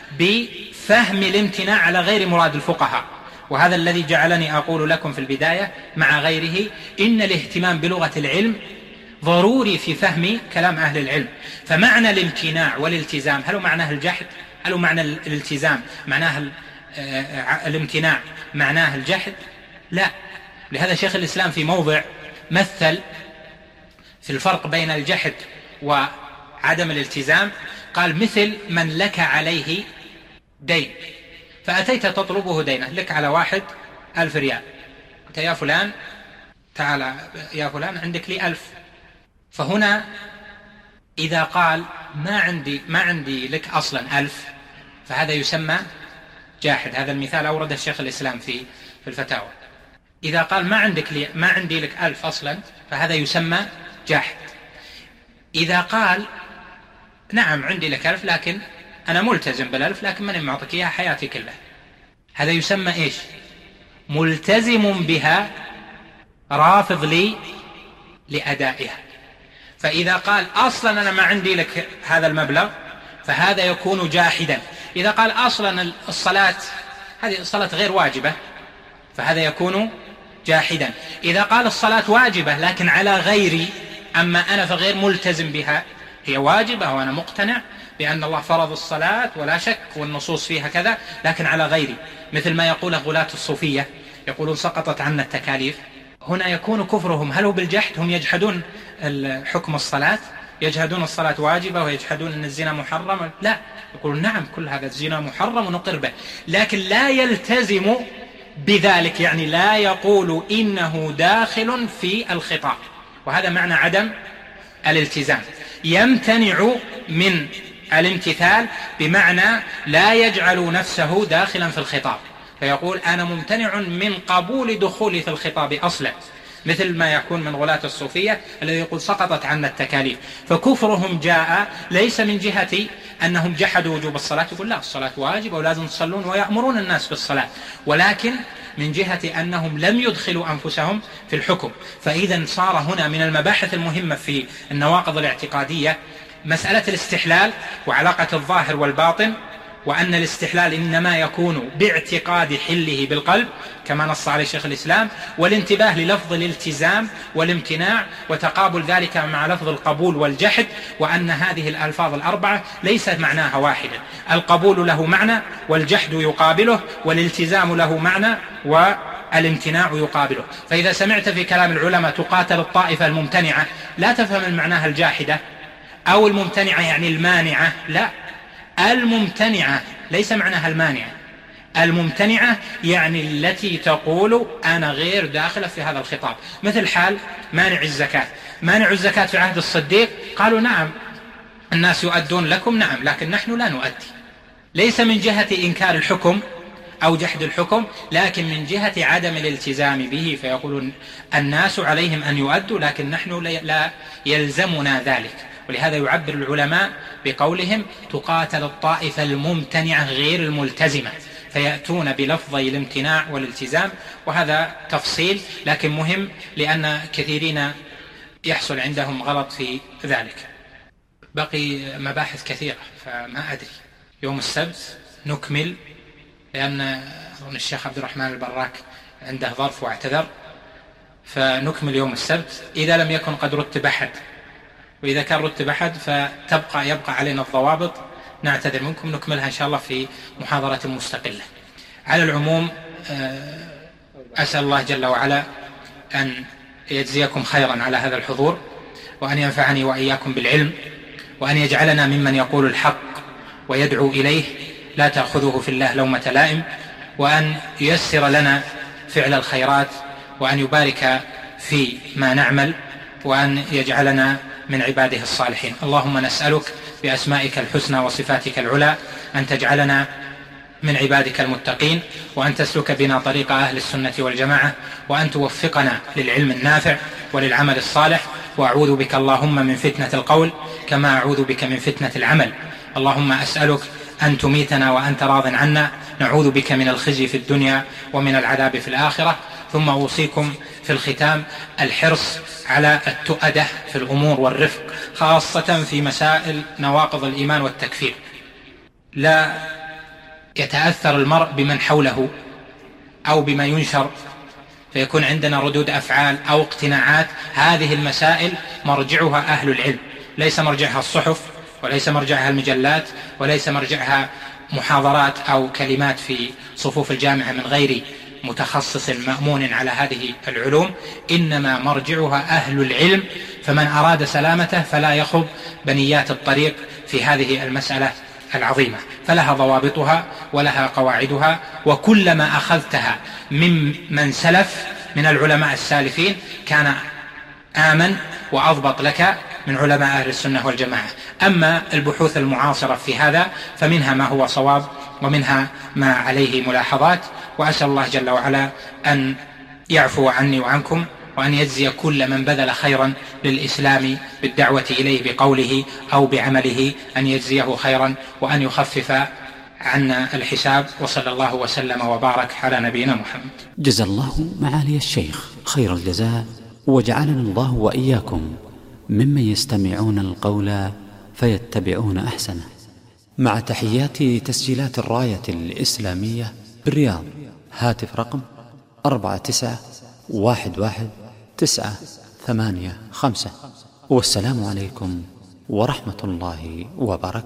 بفهم الامتناع على غير مراد الفقهاء. وهذا الذي جعلني أقول لكم في البداية مع غيره إن الاهتمام بلغة العلم ضروري في فهم كلام أهل العلم. فمعنى الامتناع والالتزام هل هو معناه الجحد؟ هل هو معنى الالتزام معناه الامتناع معناه الجحد؟ لا. لهذا شيخ الإسلام في موضع مثل في الفرق بين الجحد وعدم الالتزام، قال مثل من لك عليه دين، فأتيت تطلبه دينه، لك على واحد ألف ريال، قلت يا فلان تعال يا فلان عندك لي ألف، فهنا إذا قال ما عندي ما عندي لك أصلا ألف فهذا يسمى جاحد. هذا المثال أورده الشيخ الإسلام في في الفتاوى. إذا قال ما عندك لي ما عندي لك ألف أصلا فهذا يسمى جاحد. إذا قال نعم عندي لك ألف لكن أنا ملتزم بالألف لكن ماني معطيك إياها حياتي كلها، هذا يسمى إيش؟ ملتزم بها رافض لي لأدائها. فإذا قال أصلا أنا ما عندي لك هذا المبلغ فهذا يكون جاحدا. إذا قال أصلا الصلاة هذه الصلاة غير واجبة فهذا يكون جاحدا. إذا قال الصلاة واجبة لكن على غيري، أما أنا فغير ملتزم بها، هي واجبة وأنا مقتنع بأن الله فرض الصلاة ولا شك والنصوص فيها كذا، لكن على غيري، مثل ما يقوله غلاة الصوفية يقولون سقطت عنا التكاليف. هنا يكون كفرهم هل هو بالجحد؟ هم يجحدون حكم الصلاة، يجحدون الصلاة واجبة ويجحدون أن الزنا محرم، لا، يقولون نعم كل هذا الزنا محرم ونقر به، لكن لا يلتزم بذلك، يعني لا يقول إنه داخل في الخطاب، وهذا معنى عدم الالتزام. يمتنع من الامتثال بمعنى لا يجعل نفسه داخلا في الخطاب، فيقول أنا ممتنع من قبول دخولي في الخطاب أصلا، مثل ما يكون من غلاة الصوفية الذي يقول سقطت عنا التكاليف. فكفرهم جاء ليس من جهة أنهم جحدوا وجوب الصلاة، يقول لا الصلاة واجبة ولازم تصلون ويأمرون الناس بالصلاة، ولكن من جهة أنهم لم يدخلوا أنفسهم في الحكم. فإذا صار هنا من المباحث المهمة في النواقض الاعتقادية مسألة الاستحلال وعلاقة الظاهر والباطن، وأن الاستحلال إنما يكون باعتقاد حله بالقلب كما نص عليه شيخ الإسلام، والانتباه للفظ الالتزام والامتناع وتقابل ذلك مع لفظ القبول والجحد، وأن هذه الألفاظ الأربعة ليست معناها واحدا، القبول له معنى والجحد يقابله والالتزام له معنى والامتناع يقابله. فإذا سمعت في كلام العلماء تقاتل الطائفة الممتنعة لا تفهم المعناها الجاحدة أو الممتنعة يعني المانعة، لا، الممتنعة ليس معناها المانعة، الممتنعة يعني التي تقول أنا غير داخلة في هذا الخطاب، مثل حال مانع الزكاة. مانع الزكاة في عهد الصديق قالوا نعم الناس يؤدون لكم، نعم، لكن نحن لا نؤدي، ليس من جهة إنكار الحكم أو جحد الحكم، لكن من جهة عدم الالتزام به، فيقولون الناس عليهم أن يؤدوا لكن نحن لا يلزمنا ذلك. ولهذا يعبر العلماء بقولهم تقاتل الطائفة الممتنعة غير الملتزمة، فيأتون بلفظي الامتناع والالتزام، وهذا تفصيل لكن مهم لأن كثيرين يحصل عندهم غلط في ذلك. بقي مباحث كثيرة فما أدري، يوم السبت نكمل، لأن أظن الشيخ عبد الرحمن البراك عنده ظرف واعتذر، فنكمل يوم السبت إذا لم يكن قد رتب أحد، وإذا كان رتب أحد فتبقى يبقى علينا الضوابط، نعتذر منكم، نكملها إن شاء الله في محاضرة مستقلة. على العموم أسأل الله جل وعلا أن يجزيكم خيرا على هذا الحضور، وأن ينفعني وإياكم بالعلم، وأن يجعلنا ممن يقول الحق ويدعو إليه لا تأخذه في الله لومة لائم، وأن ييسر لنا فعل الخيرات، وأن يبارك في ما نعمل، وأن يجعلنا من عباده الصالحين. اللهم نسألك بأسمائك الحسنى وصفاتك العلى أن تجعلنا من عبادك المتقين، وأن تسلك بنا طريق أهل السنة والجماعة، وأن توفقنا للعلم النافع وللعمل الصالح. وأعوذ بك اللهم من فتنة القول كما أعوذ بك من فتنة العمل. اللهم أسألك أن تميتنا وأنت راض عنا، نعوذ بك من الخزي في الدنيا ومن العذاب في الآخرة. ثم أوصيكم في الختام الحرص على التؤدة في الأمور والرفق، خاصة في مسائل نواقض الإيمان والتكفير. لا يتأثر المرء بمن حوله أو بما ينشر فيكون عندنا ردود أفعال أو اقتناعات. هذه المسائل مرجعها أهل العلم، ليس مرجعها الصحف، وليس مرجعها المجلات، وليس مرجعها محاضرات أو كلمات في صفوف الجامعة من غير متخصص مأمون على هذه العلوم، إنما مرجعها أهل العلم، فمن أراد سلامته فلا يخض بنيات الطريق في هذه المسألة العظيمة، فلها ضوابطها ولها قواعدها، وكلما أخذتها من من سلف من العلماء السالفين كان آمن وأضبط لك من علماء أهل السنة والجماعة. أما البحوث المعاصرة في هذا فمنها ما هو صواب ومنها ما عليه ملاحظات، وأسأل الله جل وعلا أن يعفو عني وعنكم، وأن يجزي كل من بذل خيرا للإسلام بالدعوة إليه بقوله أو بعمله أن يجزيه خيرا، وأن يخفف عنا الحساب. وصلى الله وسلم وبارك على نبينا محمد. جزا الله معالي الشيخ خير الجزاء، وجعلنا الله وإياكم ممن يستمعون القول فيتبعون أحسنه. مع تحيات تسجيلات الراية الإسلامية بالرياض، هاتف رقم أربعة تسعة واحد واحد تسعة ثمانية خمسة، والسلام عليكم ورحمة الله وبركاته.